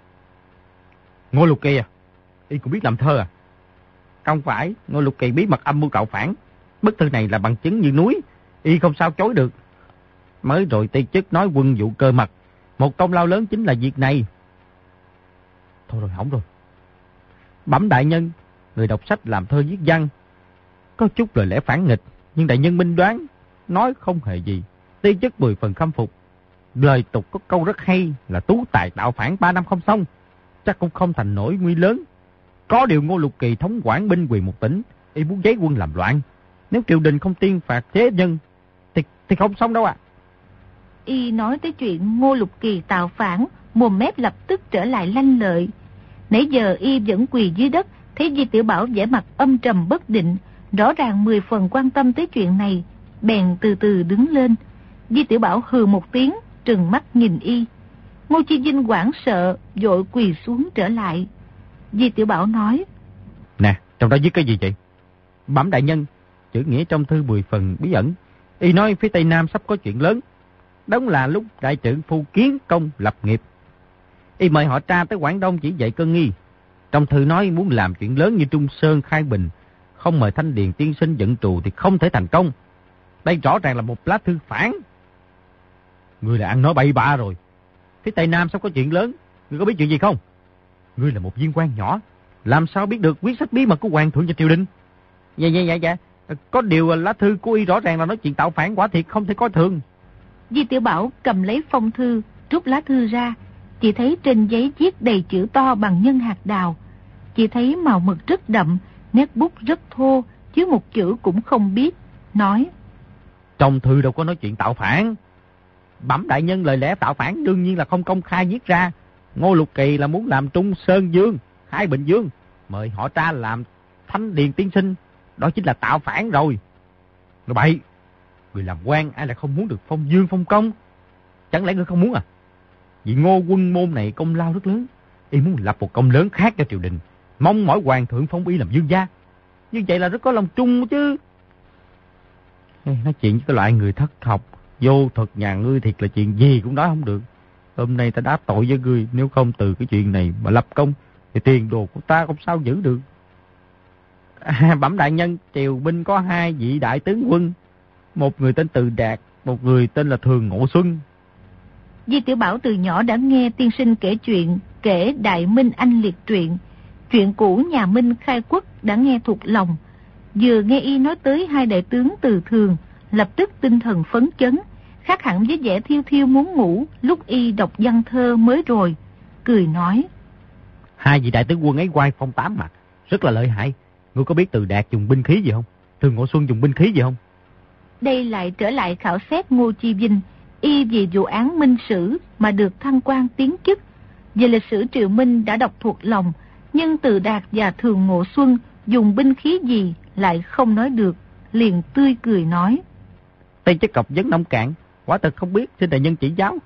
Ngô Lục Kỳ à? Y cũng biết làm thơ à? Không phải, Ngô Lục Kỳ bí mật âm mưu tạo phản. Bức thư này là bằng chứng như núi, y không sao chối được. Mới rồi Ti chức nói quân vụ cơ mật, một công lao lớn chính là việc này. Thôi rồi, hỏng rồi. Bẩm đại nhân, người đọc sách làm thơ viết văn, có chút lời lẽ phản nghịch, nhưng đại nhân minh đoán, nói không hề gì. Ti chức mười phần khâm phục. Lời tục có câu rất hay là tú tài tạo phản ba năm không xong, chắc cũng không thành nổi nguy lớn. Có điều Ngô Lục Kỳ thống quản binh quyền một tỉnh, y muốn giấy quân làm loạn. Nếu triều đình không tiên phạt thế nhân thì, thì không xong đâu ạ. À. Y nói tới chuyện Ngô Lục Kỳ tạo phản, mồm mép lập tức trở lại lanh lợi. Nãy giờ y vẫn quỳ dưới đất, thấy Di Tiểu Bảo vẻ mặt âm trầm bất định, rõ ràng mười phần quan tâm tới chuyện này, bèn từ từ đứng lên. Di Tiểu Bảo hừ một tiếng, trừng mắt nhìn y. Ngô Chi Vinh hoảng sợ, vội quỳ xuống trở lại. Di Tiểu Bảo nói: Nè, trong đó viết cái gì vậy? Bẩm đại nhân, chữ nghĩa trong thư mười phần bí ẩn. Y nói phía Tây Nam sắp có chuyện lớn, đó là lúc đại trưởng phu kiến công lập nghiệp. Y mời họ Tra tới Quảng Đông chỉ dạy cơ nghi. Trong thư nói muốn làm chuyện lớn như Trung Sơn khai bình, không mời Thanh Điền tiên sinh dẫn trù thì không thể thành công. Đây rõ ràng là một lá thư phản. Ngươi là ăn nói bậy bạ rồi. Phía Tây Nam sắp có chuyện lớn, ngươi có biết chuyện gì không? Ngươi là một viên quan nhỏ, làm sao biết được quyết sách bí mật của hoàng thượng và triều đình? Dạ dạ dạ dạ, có điều lá thư của y rõ ràng là nói chuyện tạo phản, quả thiệt không thể coi thường. Di Tiểu Bảo cầm lấy phong thư, rút lá thư ra, chỉ thấy trên giấy viết đầy chữ to bằng nhân hạt đào. Chỉ thấy màu mực rất đậm, nét bút rất thô, chứ một chữ cũng không biết. Nói: Trong thư đâu có nói chuyện tạo phản. Bẩm đại nhân, lời lẽ tạo phản đương nhiên là không công khai viết ra. Ngô Lục Kỳ là muốn làm Trung Sơn Dương, Hai Bình Dương, mời họ Tra làm Thanh Điền tiên sinh, đó chính là tạo phản rồi. Nói bậy, người làm quan ai lại không muốn được phong dương phong công? Chẳng lẽ người không muốn à? Vì Ngô quân môn này công lao rất lớn, y muốn lập một công lớn khác cho triều đình, mong mỏi hoàng thượng phong y làm dương gia. Như vậy là rất có lòng trung chứ. Nói chuyện với cái loại người thất học, vô thuật nhà ngươi thiệt là chuyện gì cũng nói không được. Hôm nay ta đáp tội với ngươi, nếu không từ cái chuyện này mà lập công thì tiền đồ của ta không sao giữ được. À, bẩm đại nhân, triều binh có hai vị đại tướng quân, một người tên Từ Đạt, một người tên là Thường Ngộ Xuân. Di Tiểu Bảo từ nhỏ đã nghe tiên sinh kể chuyện, kể Đại Minh Anh Liệt truyện, chuyện cũ nhà Minh khai quốc đã nghe thuộc lòng. Vừa nghe y nói tới hai đại tướng Từ Thường, lập tức tinh thần phấn chấn, khác hẳn với vẻ thiêu thiêu muốn ngủ lúc y đọc văn thơ mới rồi, cười nói: Hai vị đại tướng quân ấy oai phong tám mặt, rất là lợi hại. Ngươi có biết Từ Đạt dùng binh khí gì không? Thường Ngộ Xuân dùng binh khí gì không? đây lại trở lại khảo xét Ngô Chi Vinh, y vì vụ án Minh Sử mà được thăng quan tiến chức. Về lịch sử Triệu Minh đã đọc thuộc lòng, nhưng Từ Đạt và Thường Ngộ Xuân dùng binh khí gì lại không nói được, liền tươi cười nói: Tây chức cọc vấn nông cạn, quả thật không biết, xin đại nhân chỉ giáo.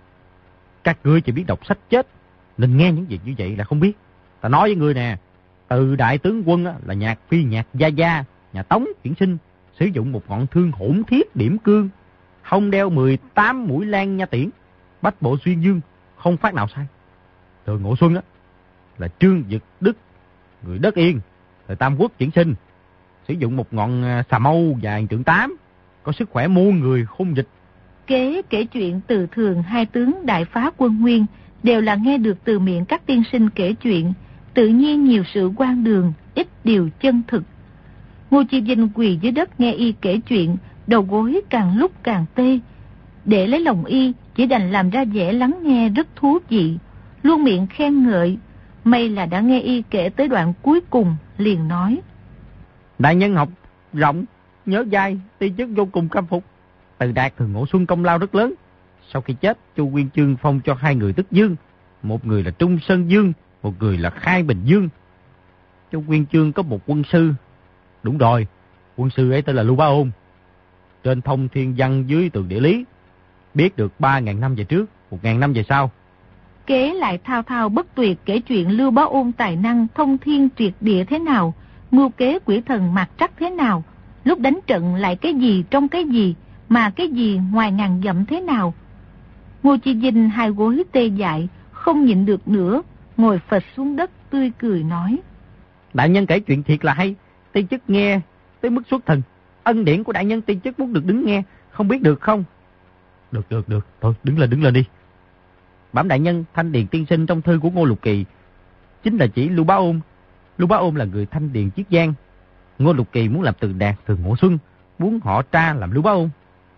Các ngươi chỉ biết đọc sách chết, nên nghe những việc như vậy là không biết. Ta nói với ngươi nè, Từ đại tướng quân là nhạc phi nhạc gia gia, nhà Tống chuyển sinh, sử dụng một ngọn thương hỗn thiết điểm cương, hông đeo mười tám mũi lan nha tiễn, bách bộ xuyên dương, không phát nào sai. Thường Ngộ Xuân á là Trương Dực Đức, người đất Yên, thời Tam Quốc chuyển sinh, sử dụng một ngọn xà mâu dài trượng tám, có sức khỏe muôn người khôn dịch. Kế kể chuyện Từ Thường hai tướng đại phá quân Nguyên đều là nghe được từ miệng các tiên sinh kể chuyện, tự nhiên nhiều sự quan đường, ít điều chân thực. Ngô Chi Vinh quỳ dưới đất nghe y kể chuyện, đầu gối càng lúc càng tê. Để lấy lòng y, chỉ đành làm ra vẻ lắng nghe rất thú vị, luôn miệng khen ngợi. May là đã nghe y kể tới đoạn cuối cùng, liền nói: Đại nhân học rộng, nhớ dai, ti chức vô cùng khâm phục. Từ Đạt Thường Ngộ Xuân công lao rất lớn. Sau khi chết, Chu Nguyên Chương phong cho hai người tước dương, một người là Trung Sơn Dương, một người là Khai Bình Dương. Chu Nguyên Chương có một quân sư, đúng rồi, quân sư ấy tên là Lưu Bá Ôn. Trên thông thiên văn dưới tường địa lý, biết được ba ngàn năm về trước, một ngàn năm về sau. Kế lại thao thao bất tuyệt kể chuyện Lưu Bá Ôn tài năng thông thiên triệt địa thế nào, mưu kế quỷ thần mặt trắc thế nào, lúc đánh trận lại cái gì trong cái gì, mà cái gì ngoài ngàn dặm thế nào. Ngô Chi Vinh hai gối tê dại, không nhịn được nữa, ngồi phịch xuống đất tươi cười nói: Đại nhân kể chuyện thiệt là hay, ti chức nghe tới mức xuất thần. Ân điển của đại nhân ti chức muốn được đứng nghe, không biết được không? Được được được, thôi đứng lên đứng lên đi. Bẩm đại nhân, Thanh Điền tiên sinh trong thư của Ngô Lục Kỳ chính là chỉ Lưu Bá Ôn. Lưu Bá Ôn là người Thanh Điền Chiết Giang. Ngô Lục Kỳ muốn làm Từ Đạt Thường Ngộ Xuân, muốn họ tra làm Lưu Bá Ôn.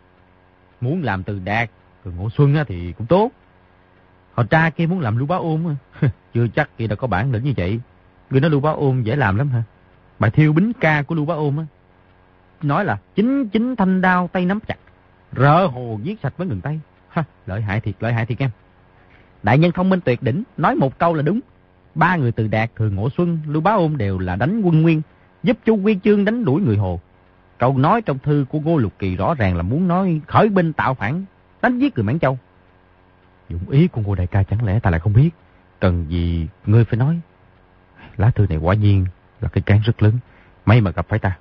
Muốn làm Từ Đạt Thường Ngộ Xuân thì cũng tốt. Họ tra kia muốn làm Lưu Bá Ôn, chưa chắc kia đã có bản lĩnh như vậy. Người nói Lưu Bá Ôn dễ làm lắm hả? Bài thiêu bính ca của Lưu Bá Ôn á, nói là chính chính thanh đao tay nắm chặt, rỡ hồ giết sạch với ngừng tay. Ha, lợi hại thiệt, lợi hại thiệt em. Đại nhân thông minh tuyệt đỉnh, nói một câu là đúng. Ba người Từ Đạt, Thường Ngộ Xuân, Lưu Bá Ôn đều là đánh quân Nguyên, giúp Chu Nguyên Chương đánh đuổi người Hồ. Câu nói trong thư của Ngô Lục Kỳ rõ ràng là muốn nói khởi binh tạo phản, đánh giết người Mãn Châu. Dụng ý của Ngô đại ca chẳng lẽ ta lại không biết? Cần gì ngươi phải nói? Lá thư này quả nhiên là cái cán rất lớn, may mà gặp phải ta.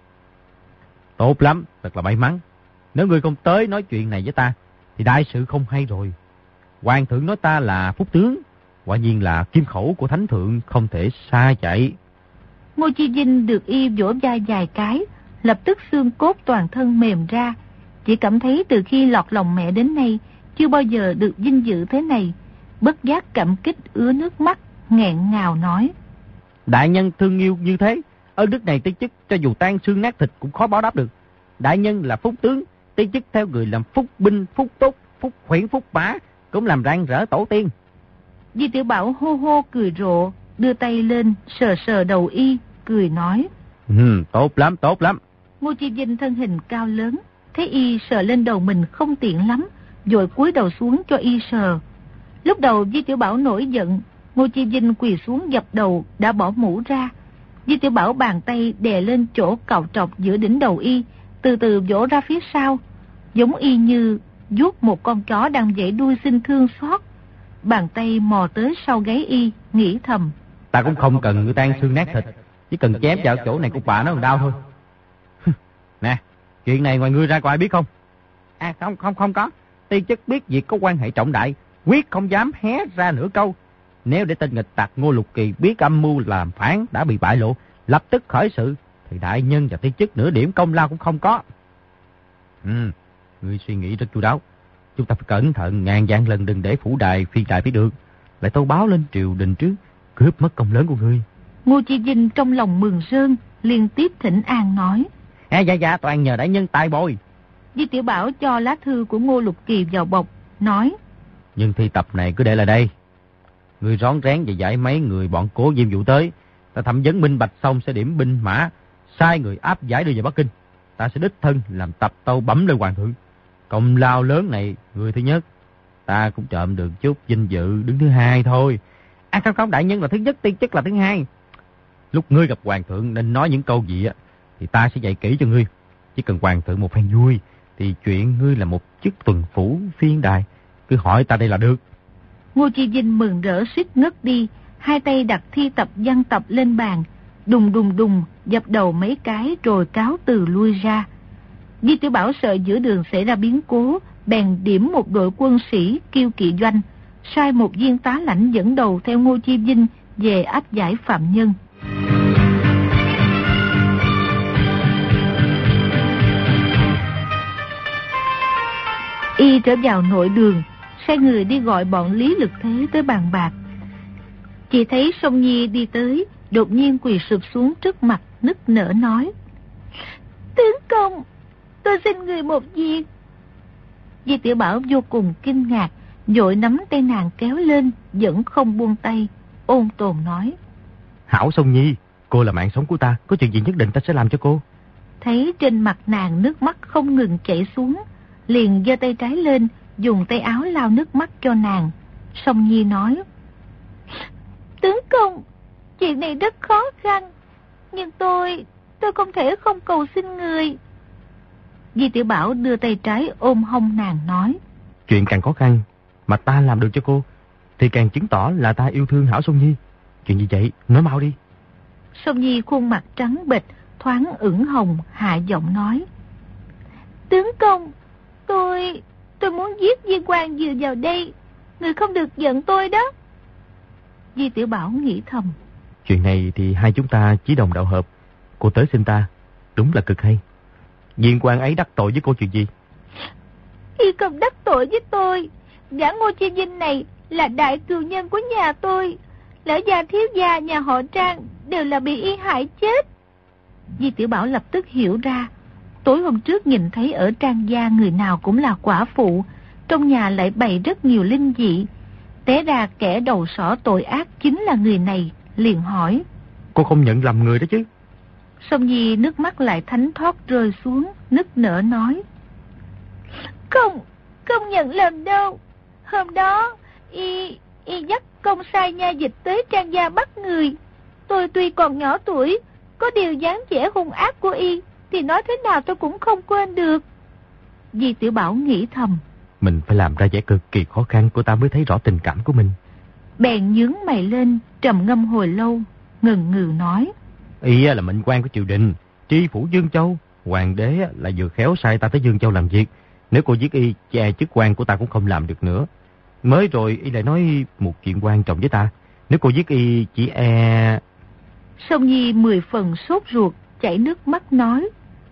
Tốt lắm, thật là may mắn. Nếu ngươi không tới nói chuyện này với ta, thì đại sự không hay rồi. Hoàng thượng nói ta là phúc tướng, quả nhiên là kim khẩu của thánh thượng, không thể xa chạy. Ngô Chi Vinh được y vỗ vai vài cái, lập tức xương cốt toàn thân mềm ra. Chỉ cảm thấy từ khi lọt lòng mẹ đến nay, chưa bao giờ được vinh dự thế này. Bất giác cảm kích ứa nước mắt, nghẹn ngào nói: Đại nhân thương yêu như thế, ở nước này ti chức cho dù tan xương nát thịt cũng khó báo đáp được. Đại nhân là phúc tướng, ti chức theo người làm phúc binh, phúc tốt, phúc khuyển, phúc bá, cũng làm rạng rỡ tổ tiên. Di Tiểu Bảo hô hô cười rộ, đưa tay lên sờ sờ đầu y, cười nói: Ừ, tốt lắm, tốt lắm. Ngô Chi Vinh thân hình cao lớn, thấy y sờ lên đầu mình không tiện lắm, rồi cúi đầu xuống cho y sờ. Lúc đầu Di Tiểu Bảo nổi giận, Ngô Chi Vinh quỳ xuống dập đầu đã bỏ mũ ra. Di Tiểu Bảo bàn tay đè lên chỗ cạo trọc giữa đỉnh đầu y, từ từ vỗ ra phía sau, giống y như vuốt một con chó đang dãy đuôi xin thương xót. Bàn tay mò tới sau gáy y, nghĩ thầm: Ta cũng không cần người tan xương nát thịt, chỉ cần chém vào chỗ này của bà nó còn đau thôi. Nè, chuyện này ngoài ngươi ra có ai biết không? À không, không, không có. Ti chức biết việc có quan hệ trọng đại, quyết không dám hé ra nửa câu. Nếu để tên nghịch tặc Ngô Lục Kỳ biết âm mưu làm phản đã bị bại lộ, lập tức khởi sự, thì đại nhân và ti chức nửa điểm công lao cũng không có. Ừ, ngươi suy nghĩ rất chu đáo. Chúng ta phải cẩn thận ngàn vạn lần đừng để phủ đài phi đài biết được, lại tâu báo lên triều đình trước, cướp mất công lớn của ngươi. Ngô Chi Vinh trong lòng mừng rơn, liên tiếp thỉnh an nói: À, dạ dạ, toàn nhờ đại nhân tài bồi. Di Tiểu Bảo cho lá thư của Ngô Lục Kỳ vào bọc, nói: Nhưng thi tập này cứ để lại đây. Người rón rén và giải mấy người bọn Cố Diêm Vũ tới, ta thẩm vấn minh bạch xong sẽ điểm binh mã, sai người áp giải đưa về Bắc Kinh. ta sẽ đích thân làm tập tâu bẩm lên hoàng thượng. Công lao lớn này, người thứ nhất, ta cũng trộm được chút vinh dự đứng thứ hai thôi. À không không, đại nhân là thứ nhất, tiên chức là thứ hai. Lúc ngươi gặp hoàng thượng nên nói những câu gì á, thì ta sẽ dạy kỹ cho ngươi. Chỉ cần hoàng thượng một phen vui, thì chuyện ngươi là một chức tuần phủ phiên đài, cứ hỏi ta đây là được. Ngô Chi Vinh mừng rỡ suýt ngất đi, hai tay đặt thi tập văn tập lên bàn, đùng đùng đùng dập đầu mấy cái rồi cáo từ lui ra. Di Tiểu Bảo sợ giữa đường xảy ra biến cố, bèn điểm một đội quân sĩ kiêu kỵ doanh, sai một viên tá lãnh dẫn đầu theo Ngô Chi Vinh về áp giải phạm nhân. Y trở vào nội đường, sai người đi gọi bọn Lý Lực Thế tới bàn bạc. Chỉ thấy Song Nhi đi tới, đột nhiên quỳ sụp xuống trước mặt, nức nở nói: Tướng công, tôi xin người một việc. Di Tiểu Bảo vô cùng kinh ngạc, vội nắm tay nàng kéo lên, vẫn không buông tay, ôn tồn nói: Hảo Song Nhi, cô là mạng sống của ta, có chuyện gì nhất định ta sẽ làm cho cô. Thấy trên mặt nàng nước mắt không ngừng chảy xuống, liền giơ tay trái lên, dùng tay áo lau nước mắt cho nàng. Song Nhi nói: Tướng công, chuyện này rất khó khăn, nhưng tôi, tôi không thể không cầu xin người. Di Tiểu Bảo đưa tay trái ôm hông nàng nói: Chuyện càng khó khăn mà ta làm được cho cô, thì càng chứng tỏ là ta yêu thương Hảo Song Nhi. Chuyện gì vậy? Nói mau đi. Song Nhi khuôn mặt trắng bệch, thoáng ửng hồng, hạ giọng nói: Tướng công, tôi, tôi muốn giết Viên Quang vừa vào đây, người không được giận tôi đó. Di Tiểu Bảo nghĩ thầm: Chuyện này thì hai chúng ta chí đồng đạo hợp, cô tới xin ta, đúng là cực hay. Viên Quang ấy đắc tội với cô chuyện gì? Y không đắc tội với tôi. Gã Ngô Chi Vinh này là đại cừu nhân của nhà tôi. Lỡ gia thiếu gia nhà họ Trang đều là bị y hại chết. Di Tiểu Bảo lập tức hiểu ra. Tối hôm trước nhìn thấy ở Trang gia người nào cũng là quả phụ, trong nhà lại bày rất nhiều linh dị. Té ra kẻ đầu sỏ tội ác chính là người này, liền hỏi: Cô không nhận lầm người đó chứ? Song Nhi nước mắt lại thánh thót rơi xuống, nức nở nói: Không, không nhận lầm đâu. Hôm đó, y, y dắt công sai nha dịch tới Trang gia bắt người. Tôi tuy còn nhỏ tuổi, có điều dáng vẻ hung ác của y, thì nói thế nào tôi cũng không quên được. Di Tiểu Bảo nghĩ thầm: Mình phải làm ra vẻ cực kỳ khó khăn, cô ta mới thấy rõ tình cảm của mình. Bèn nhướng mày lên, trầm ngâm hồi lâu, ngần ngừ nói: Y là mệnh quan của triều đình, tri phủ Dương Châu. Hoàng đế là vừa khéo sai ta tới Dương Châu làm việc. Nếu cô giết y, che chức quan của ta cũng không làm được nữa. Mới rồi y lại nói một chuyện quan trọng với ta. Nếu cô giết y chỉ e... Song Nhi mười phần sốt ruột, chảy nước mắt nói: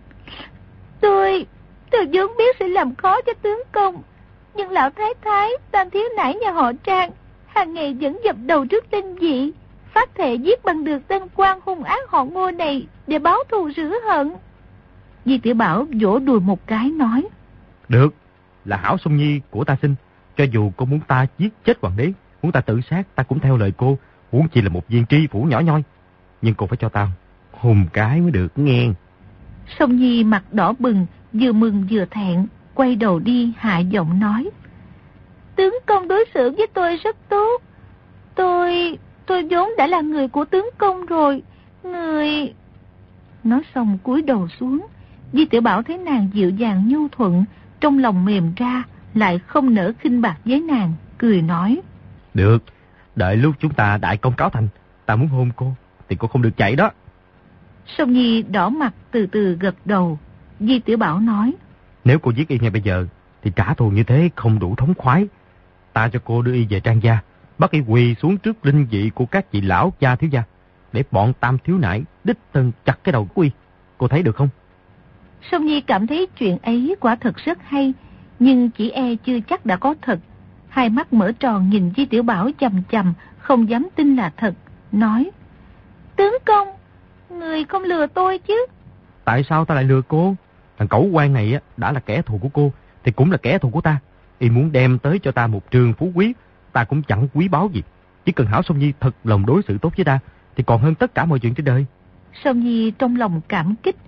Tôi, tôi vốn biết sẽ làm khó cho tướng công, nhưng lão thái thái, tam thiếu nãi nhà họ Trang hàng ngày vẫn dập đầu trước linh dị, phát thệ giết bằng được tên quan hung ác họ Ngô này để báo thù rửa hận. Di Tiểu Bảo vỗ đùi một cái nói: Được, là Hảo Song Nhi của ta xin. Cho dù cô muốn ta giết chết hoàng đế, muốn ta tự sát, ta cũng theo lời cô, huống chi là một viên tri phủ nhỏ nhoi. Nhưng cô phải cho ta hùng cái mới được nghe. Song Nhi mặt đỏ bừng, vừa mừng vừa thẹn, quay đầu đi hạ giọng nói: Tướng công đối xử với tôi rất tốt. Tôi, tôi vốn đã là người của tướng công rồi. Người... Nói xong cúi đầu xuống. Di Tiểu Bảo thấy nàng dịu dàng nhu thuận, trong lòng mềm ra, lại không nỡ khinh bạc với nàng, cười nói: Được, đợi lúc chúng ta đại công cáo thành, ta muốn hôn cô, thì cô không được chạy đó. Song Nhi đỏ mặt từ từ gật đầu. Di Tiểu Bảo nói: Nếu cô giết y ngay bây giờ, thì trả thù như thế không đủ thống khoái. Ta cho cô đưa y về Trang gia, bắt y quỳ xuống trước linh vị của các vị lão gia thiếu gia, để bọn tam thiếu nãi đích thân chặt cái đầu của y. Cô thấy được không? Song Nhi cảm thấy chuyện ấy quả thật rất hay, nhưng chỉ e chưa chắc đã có thật. Hai mắt mở tròn nhìn Di Tiểu Bảo chằm chằm, không dám tin là thật, nói: Tướng công, người không lừa tôi chứ? Tại sao ta lại lừa cô? Thằng cẩu quan này á, đã là kẻ thù của cô, thì cũng là kẻ thù của ta. Y muốn đem tới cho ta một trường phú quý, ta cũng chẳng quý báu gì. Chỉ cần Hảo Song Nhi thật lòng đối xử tốt với ta, thì còn hơn tất cả mọi chuyện trên đời. Song Nhi trong lòng cảm kích,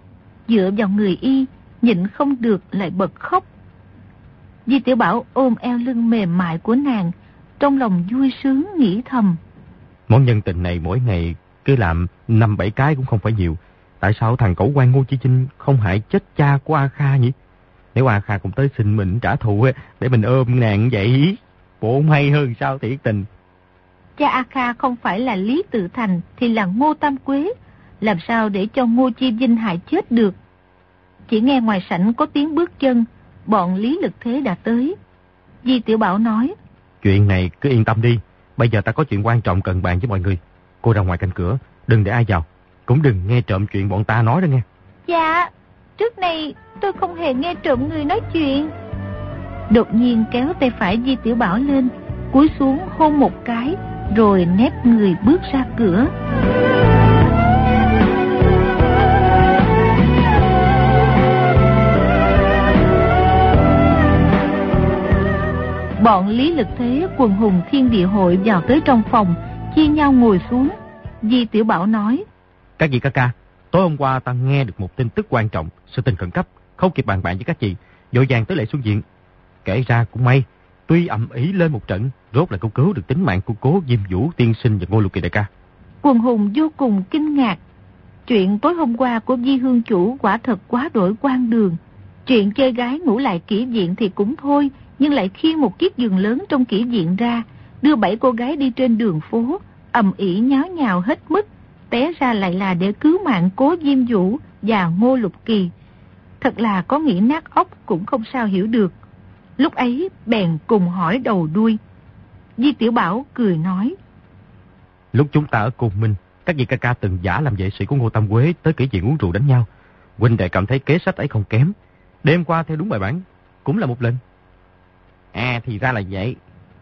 dựa vào người y, nhịn không được lại bật khóc. Di Tiểu Bảo ôm eo lưng mềm mại của nàng, trong lòng vui sướng nghĩ thầm. Món nhân tình này mỗi ngày cứ làm năm bảy cái cũng không phải nhiều. Tại sao thằng cẩu quan Ngô Chi Chinh không hại chết cha của A Kha nhỉ? Nếu A Kha cũng tới xin mình trả thù để mình ôm nàng vậy, bộ hay hơn sao thiệt tình. Cha A Kha không phải là Lý Tự Thành thì là Ngô Tam Quế, làm sao để cho Ngô Chi Vinh hại chết được. Chỉ nghe ngoài sảnh có tiếng bước chân, bọn Lý Lực Thế đã tới. Di Tiểu Bảo nói: Chuyện này cứ yên tâm đi, bây giờ ta có chuyện quan trọng cần bàn với mọi người. Cô ra ngoài cạnh cửa, đừng để ai vào, cũng đừng nghe trộm chuyện bọn ta nói đó nghe. Dạ, trước này tôi không hề nghe trộm người nói chuyện. Đột nhiên kéo tay phải Di Tiểu Bảo lên, cúi xuống hôn một cái, rồi nép người bước ra cửa. Bọn Lý Lực Thế, Quần Hùng Thiên Địa Hội vào tới trong phòng, chia nhau ngồi xuống. Di Tiểu Bảo nói: Các vị ca ca, tối hôm qua ta nghe được một tin tức quan trọng, sự tình khẩn cấp, không kịp bàn bạc với các chị, vội vàng tới lễ xuất diện. Kể ra cũng may, tuy ầm ĩ lên một trận, rốt lại cũng cứu được tính mạng của Cố Diêm Vũ tiên sinh và Ngô Lục Kỳ đại ca. Quần Hùng vô cùng kinh ngạc. Chuyện tối hôm qua của Di Hương chủ quả thật quá đổi quan đường. Chuyện chơi gái ngủ lại kỹ viện thì cũng thôi, nhưng lại khiêng một chiếc giường lớn trong kỹ viện ra, đưa bảy cô gái đi trên đường phố, ầm ĩ nháo nhào hết mức, té ra lại là để cứu mạng Cố Diêm Vũ và Ngô Lục Kỳ. Thật là có nghĩ nát óc cũng không sao hiểu được. Lúc ấy bèn cùng hỏi đầu đuôi. Di Tiểu Bảo cười nói: Lúc chúng ta ở Côn Minh, các vị ca ca từng giả làm vệ sĩ của Ngô Tam Quế tới kỹ viện uống rượu đánh nhau. Huynh đệ cảm thấy kế sách ấy không kém, đêm qua theo đúng bài bản, cũng là một lần. À thì ra là vậy.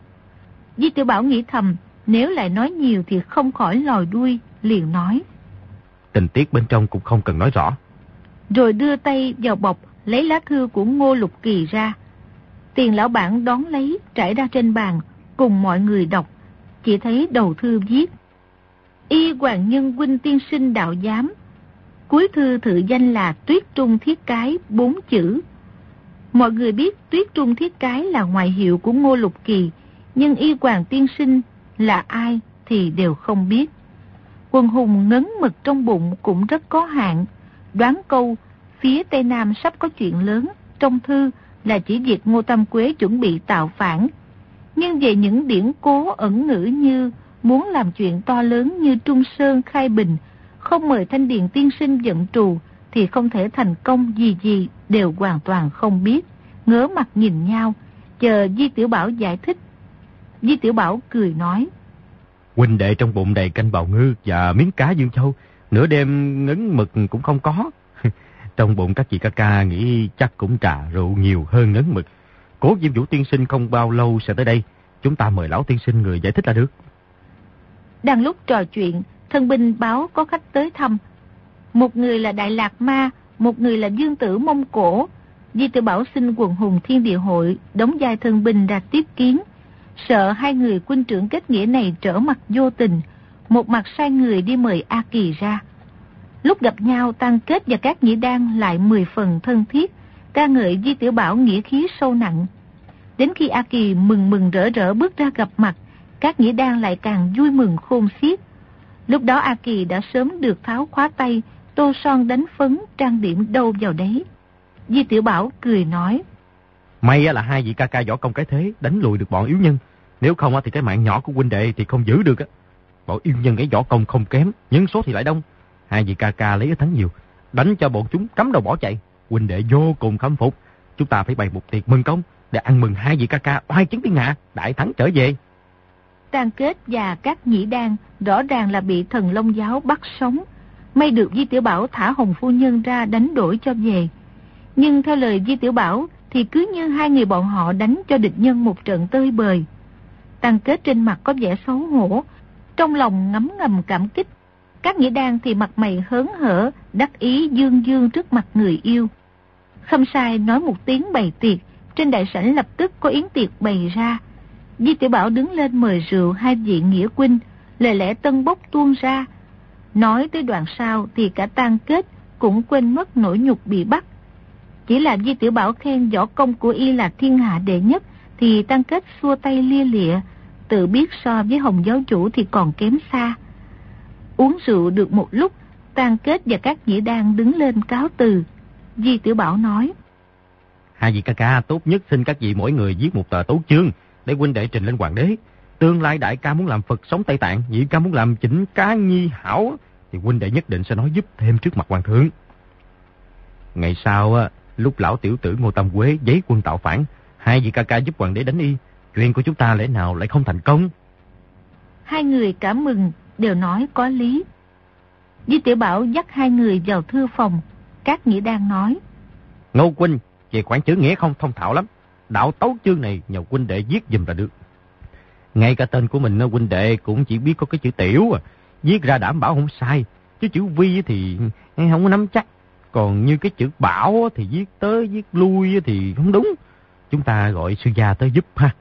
Di Tiểu Bảo nghĩ thầm, nếu lại nói nhiều thì không khỏi lòi đuôi, liền nói: Tình tiết bên trong cũng không cần nói rõ. Rồi đưa tay vào bọc lấy lá thư của Ngô Lục Kỳ ra. Tiền lão bản đón lấy, trải ra trên bàn, cùng mọi người đọc. Chỉ thấy đầu thư viết: Y Hoàng Nhân huynh tiên sinh đạo giám. Cuối thư thự danh là Tuyết Trung Thiết Cái bốn chữ. Mọi người biết Tuyết Trung Thiết Cái là ngoại hiệu của Ngô Lục Kỳ, nhưng Y Hoàng tiên sinh là ai thì đều không biết. Quần Hùng ngấn mực trong bụng cũng rất có hạn, đoán câu phía Tây Nam sắp có chuyện lớn trong thư là chỉ việc Ngô Tam Quế chuẩn bị tạo phản. Nhưng về những điển cố ẩn ngữ như muốn làm chuyện to lớn như Trung Sơn khai bình, không mời Thanh Điền tiên sinh dẫn trù thì không thể thành công gì gì đều hoàn toàn không biết, ngớ mặt nhìn nhau, chờ Di Tiểu Bảo giải thích. Di Tiểu Bảo cười nói: Huynh đệ trong bụng đầy canh bào ngư và miếng cá Dương Châu, nửa đêm ngấn mực cũng không có. Trong bụng các chị ca ca nghĩ chắc cũng trà rượu nhiều hơn ngấn mực. Cố Diêm Vũ tiên sinh không bao lâu sẽ tới đây, chúng ta mời lão tiên sinh người giải thích là được. Đang lúc trò chuyện, thân binh báo có khách tới thăm. Một người là Đại Lạc Ma, một người là Dương Tử Mông Cổ. Di Tiểu Bảo xin Quần Hùng Thiên Địa Hội đóng vai thân binh ra tiếp kiến. Sợ hai người huynh trưởng kết nghĩa này trở mặt vô tình, một mặt sai người đi mời A Kỳ ra. Lúc gặp nhau, Tăng Kết và các nhĩ đan lại mười phần thân thiết, ca ngợi Di Tiểu Bảo nghĩa khí sâu nặng. Đến khi A Kỳ mừng mừng rỡ rỡ bước ra gặp mặt, các nhĩ đan lại càng vui mừng khôn xiết. Lúc đó A Kỳ đã sớm được tháo khóa tay, tô son đánh phấn, trang điểm đâu vào đấy. Di Tiểu Bảo cười nói: May là hai vị ca ca võ công cái thế, đánh lùi được bọn yếu nhân. Nếu không thì cái mạng nhỏ của huynh đệ thì không giữ được. Bọn yếu nhân ấy võ công không kém, nhân số thì lại đông. Hai vị ca ca lấy ít thắng nhiều, đánh cho bọn chúng cắm đầu bỏ chạy. Huynh đệ vô cùng khâm phục. Chúng ta phải bày một tiệc mừng công để ăn mừng hai vị ca ca oai chiến thiên hạ, đại thắng trở về. Tăng Kết và các nhĩ đan rõ ràng là bị Thần Long giáo bắt sống. May được Di Tiểu Bảo thả Hồng phu nhân ra đánh đổi cho về. Nhưng theo lời Di Tiểu Bảo thì cứ như hai người bọn họ đánh cho địch nhân một trận tơi bời. Tăng Kết trên mặt có vẻ xấu hổ, trong lòng ngấm ngầm cảm kích. Các nhĩ đan thì mặt mày hớn hở, đắc ý dương dương trước mặt người yêu. Khâm Sai nói một tiếng bày tiệc, trên đại sảnh lập tức có yến tiệc bày ra. Di Tiểu Bảo đứng lên mời rượu hai vị nghĩa huynh, lời lẽ tân bốc tuôn ra. Nói tới đoạn sau thì cả Tăng Kết cũng quên mất nỗi nhục bị bắt. Chỉ là Di Tiểu Bảo khen võ công của y là thiên hạ đệ nhất, thì Tăng Kết xua tay lia lịa, tự biết so với Hồng giáo chủ thì còn kém xa. Uống rượu được một lúc, Tăng Kết và các nhĩ đan đứng lên cáo từ. Di Tiểu Bảo nói: Hai vị ca ca, tốt nhất xin các vị mỗi người viết một tờ tấu chương để huynh đệ trình lên hoàng đế. Tương lai đại ca muốn làm Phật sống Tây Tạng, nhị ca muốn làm Chỉnh Cá Nhi Hảo, thì huynh đệ nhất định sẽ nói giúp thêm trước mặt hoàng thượng. Ngày sau á, lúc lão tiểu tử Ngô Tam Quế giấy quân tạo phản, hai vị ca ca giúp hoàng đế đánh y, chuyện của chúng ta lẽ nào lại không thành công? Hai người cảm mừng, đều nói có lý. Di Tiểu Bảo dắt hai người vào thư phòng. Các nhĩ đan nói: Ngô huynh về quản chữ nghĩa không thông thạo lắm, đạo tấu chương này nhờ huynh đệ viết giùm là được. Ngay cả tên của mình huynh đệ cũng chỉ biết có cái chữ Tiểu à, viết ra đảm bảo không sai, chứ chữ Vi thì không có nắm chắc. Còn như cái chữ Bảo thì viết tới viết lui thì không đúng. Chúng ta gọi sư gia tới giúp ha.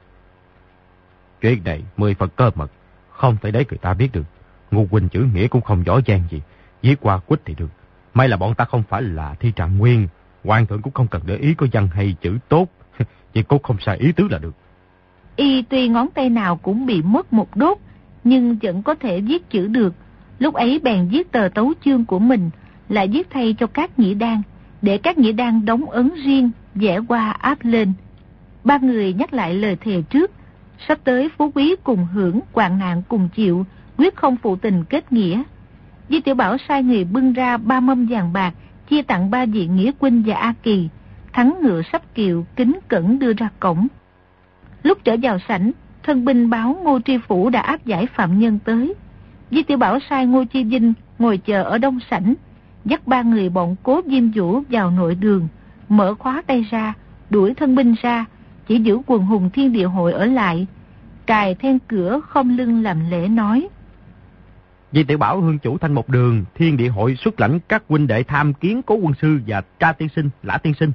Chuyện này mười phần cơ mật, không thể để người ta biết được. Ngô huynh chữ nghĩa cũng không rõ ràng gì, viết qua quýt thì được. May là bọn ta không phải là thi trạng nguyên, hoàng thượng cũng không cần để ý có văn hay chữ tốt, chỉ cố không sai ý tứ là được. Y tuy ngón tay nào cũng bị mất một đốt, nhưng vẫn có thể viết chữ được. Lúc ấy bèn viết tờ tấu chương của mình, lại viết thay cho các nhĩ đan, để các nhĩ đan đóng ấn riêng, vẽ qua áp lên. Ba người nhắc lại lời thề trước, sắp tới phú quý cùng hưởng, hoạn nạn cùng chịu, quyết không phụ tình kết nghĩa. Di Tiểu Bảo sai người bưng ra ba mâm vàng bạc, chia tặng ba vị nghĩa huynh và A Kỳ. Thắng ngựa sắp kiệu, kính cẩn đưa ra cổng. Lúc trở vào sảnh, thân binh báo Ngô Tri Phủ đã áp giải phạm nhân tới. Di Tiểu Bảo sai Ngô Chi Vinh ngồi chờ ở đông sảnh, dắt ba người bọn Cố Diêm Vũ vào nội đường, mở khóa tay ra, đuổi thân binh ra, chỉ giữ quần hùng Thiên Địa Hội ở lại. Cài then cửa khom lưng làm lễ nói: Di Tiểu Bảo hương chủ Thanh Một Đường, Thiên Địa Hội xuất lãnh các huynh đệ tham kiến Cố quân sư và Tra tiên sinh, Lã tiên sinh.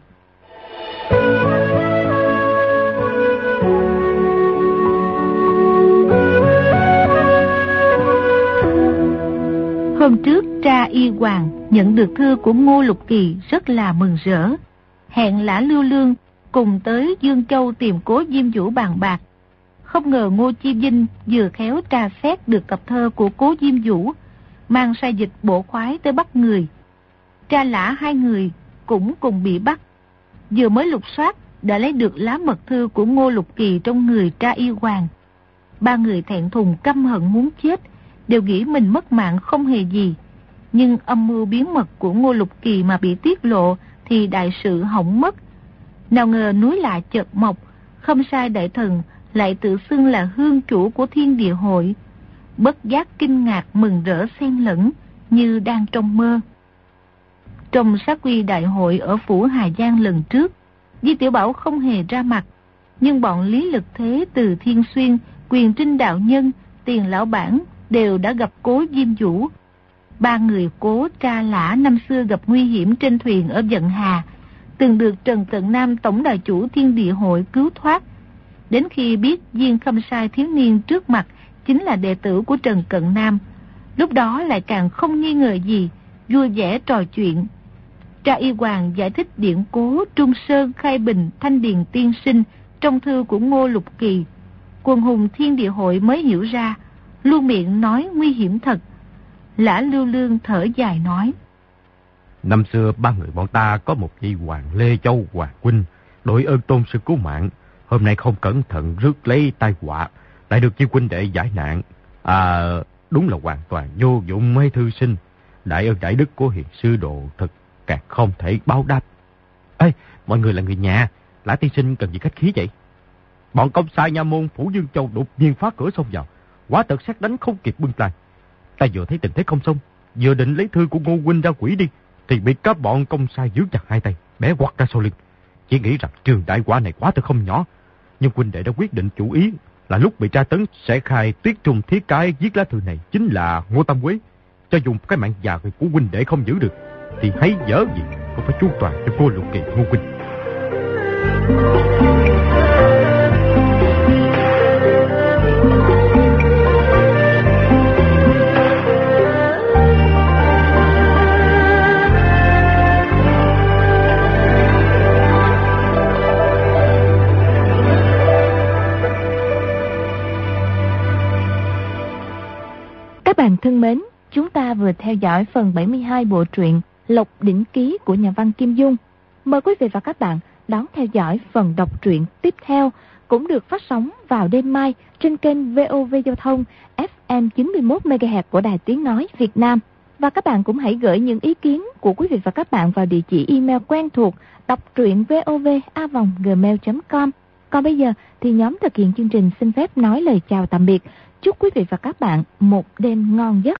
Hôm trước Tra Y Hoàng nhận được thư của Ngô Lục Kỳ rất là mừng rỡ, hẹn Lã Lưu Lương cùng tới Dương Châu tìm Cố Diêm Vũ bàn bạc. Không ngờ Ngô Chi Vinh vừa khéo tra xét được tập thơ của Cố Diêm Vũ, mang sai dịch bộ khoái tới bắt người. Tra Lã hai người cũng cùng bị bắt. Vừa mới lục soát đã lấy được lá mật thư của Ngô Lục Kỳ trong người Tra Y Hoàng. Ba người thẹn thùng căm hận muốn chết, đều nghĩ mình mất mạng không hề gì. Nhưng âm mưu biến mật của Ngô Lục Kỳ mà bị tiết lộ thì đại sự hỏng mất. Nào ngờ núi lạ chợt mọc, không sai đại thần lại tự xưng là hương chủ của Thiên Địa Hội. Bất giác kinh ngạc mừng rỡ xen lẫn, như đang trong mơ. Trong sát quy đại hội ở phủ Hà Giang lần trước, Di Tiểu Bảo không hề ra mặt, nhưng bọn Lý Lực Thế, Từ Thiên Xuyên, Quyền Trinh đạo nhân, Tiền Lão Bản đều đã gặp Cố Diêm Vũ. Ba người Cố, Tra, Lã năm xưa gặp nguy hiểm trên thuyền ở Vận Hà, từng được Trần Cận Nam tổng đà chủ Thiên Địa Hội cứu thoát. Đến khi biết Viên Khâm Sai thiếu niên trước mặt chính là đệ tử của Trần Cận Nam, lúc đó lại càng không nghi ngờ gì, vui vẻ trò chuyện. Tra Y Hoàng giải thích điển cố Trung Sơn, Khai Bình, Thanh Điền tiên sinh trong thư của Ngô Lục Kỳ. Quần hùng Thiên Địa Hội mới hiểu ra, luôn miệng nói nguy hiểm thật. Lã Lưu Lương thở dài nói: Năm xưa ba người bọn ta có một vị Hoàng Lê Châu Hoàng huynh, đội ơn tôn sư cứu mạng. Hôm nay không cẩn thận rước lấy tai họa, lại được chi huynh đệ giải nạn. À, đúng là hoàn toàn vô dụng mấy thư sinh. Đại ơn đại đức của hiền sư đồ thật càng không thể báo đáp. Ê, mọi người là người nhà, Lã tiên sinh cần gì khách khí vậy? Bọn công sai nha môn phủ Dương Châu đột nhiên phá cửa xông vào, quả thật xét đánh không kịp bưng tay. Ta vừa thấy tình thế không xong, vừa định lấy thư của Ngô huynh ra quỷ đi, thì bị các bọn công sai giữ chặt hai tay, bẻ quặt ra sau lưng. Chỉ nghĩ rằng trường đại quả này quá thật không nhỏ, nhưng huynh đệ đã quyết định chủ ý là lúc bị tra tấn sẽ khai Tuyết Trùng Thiết Cái viết lá thư này chính là Ngô Tam Quế. Cho dùng cái mạng già của huynh đệ không giữ được, thì hãy dở gì cũng phải chu toàn cho cô Lục Kỳ Ngô huynh. bạn thân mến, chúng ta vừa theo dõi phần bảy mươi hai bộ truyện Lộc Đỉnh Ký của nhà văn Kim Dung. Mời quý vị và các bạn đón theo dõi phần đọc truyện tiếp theo, cũng được phát sóng vào đêm mai trên kênh vê o vê Giao thông ép em chín mươi mốt mê ga héc của Đài Tiếng Nói Việt Nam. Và các bạn cũng hãy gửi những ý kiến của quý vị và các bạn vào địa chỉ email quen thuộc đọc truyện vov a vòng gmail chấm com. Còn bây giờ thì nhóm thực hiện chương trình xin phép nói lời chào tạm biệt. Chúc quý vị và các bạn một đêm ngon giấc.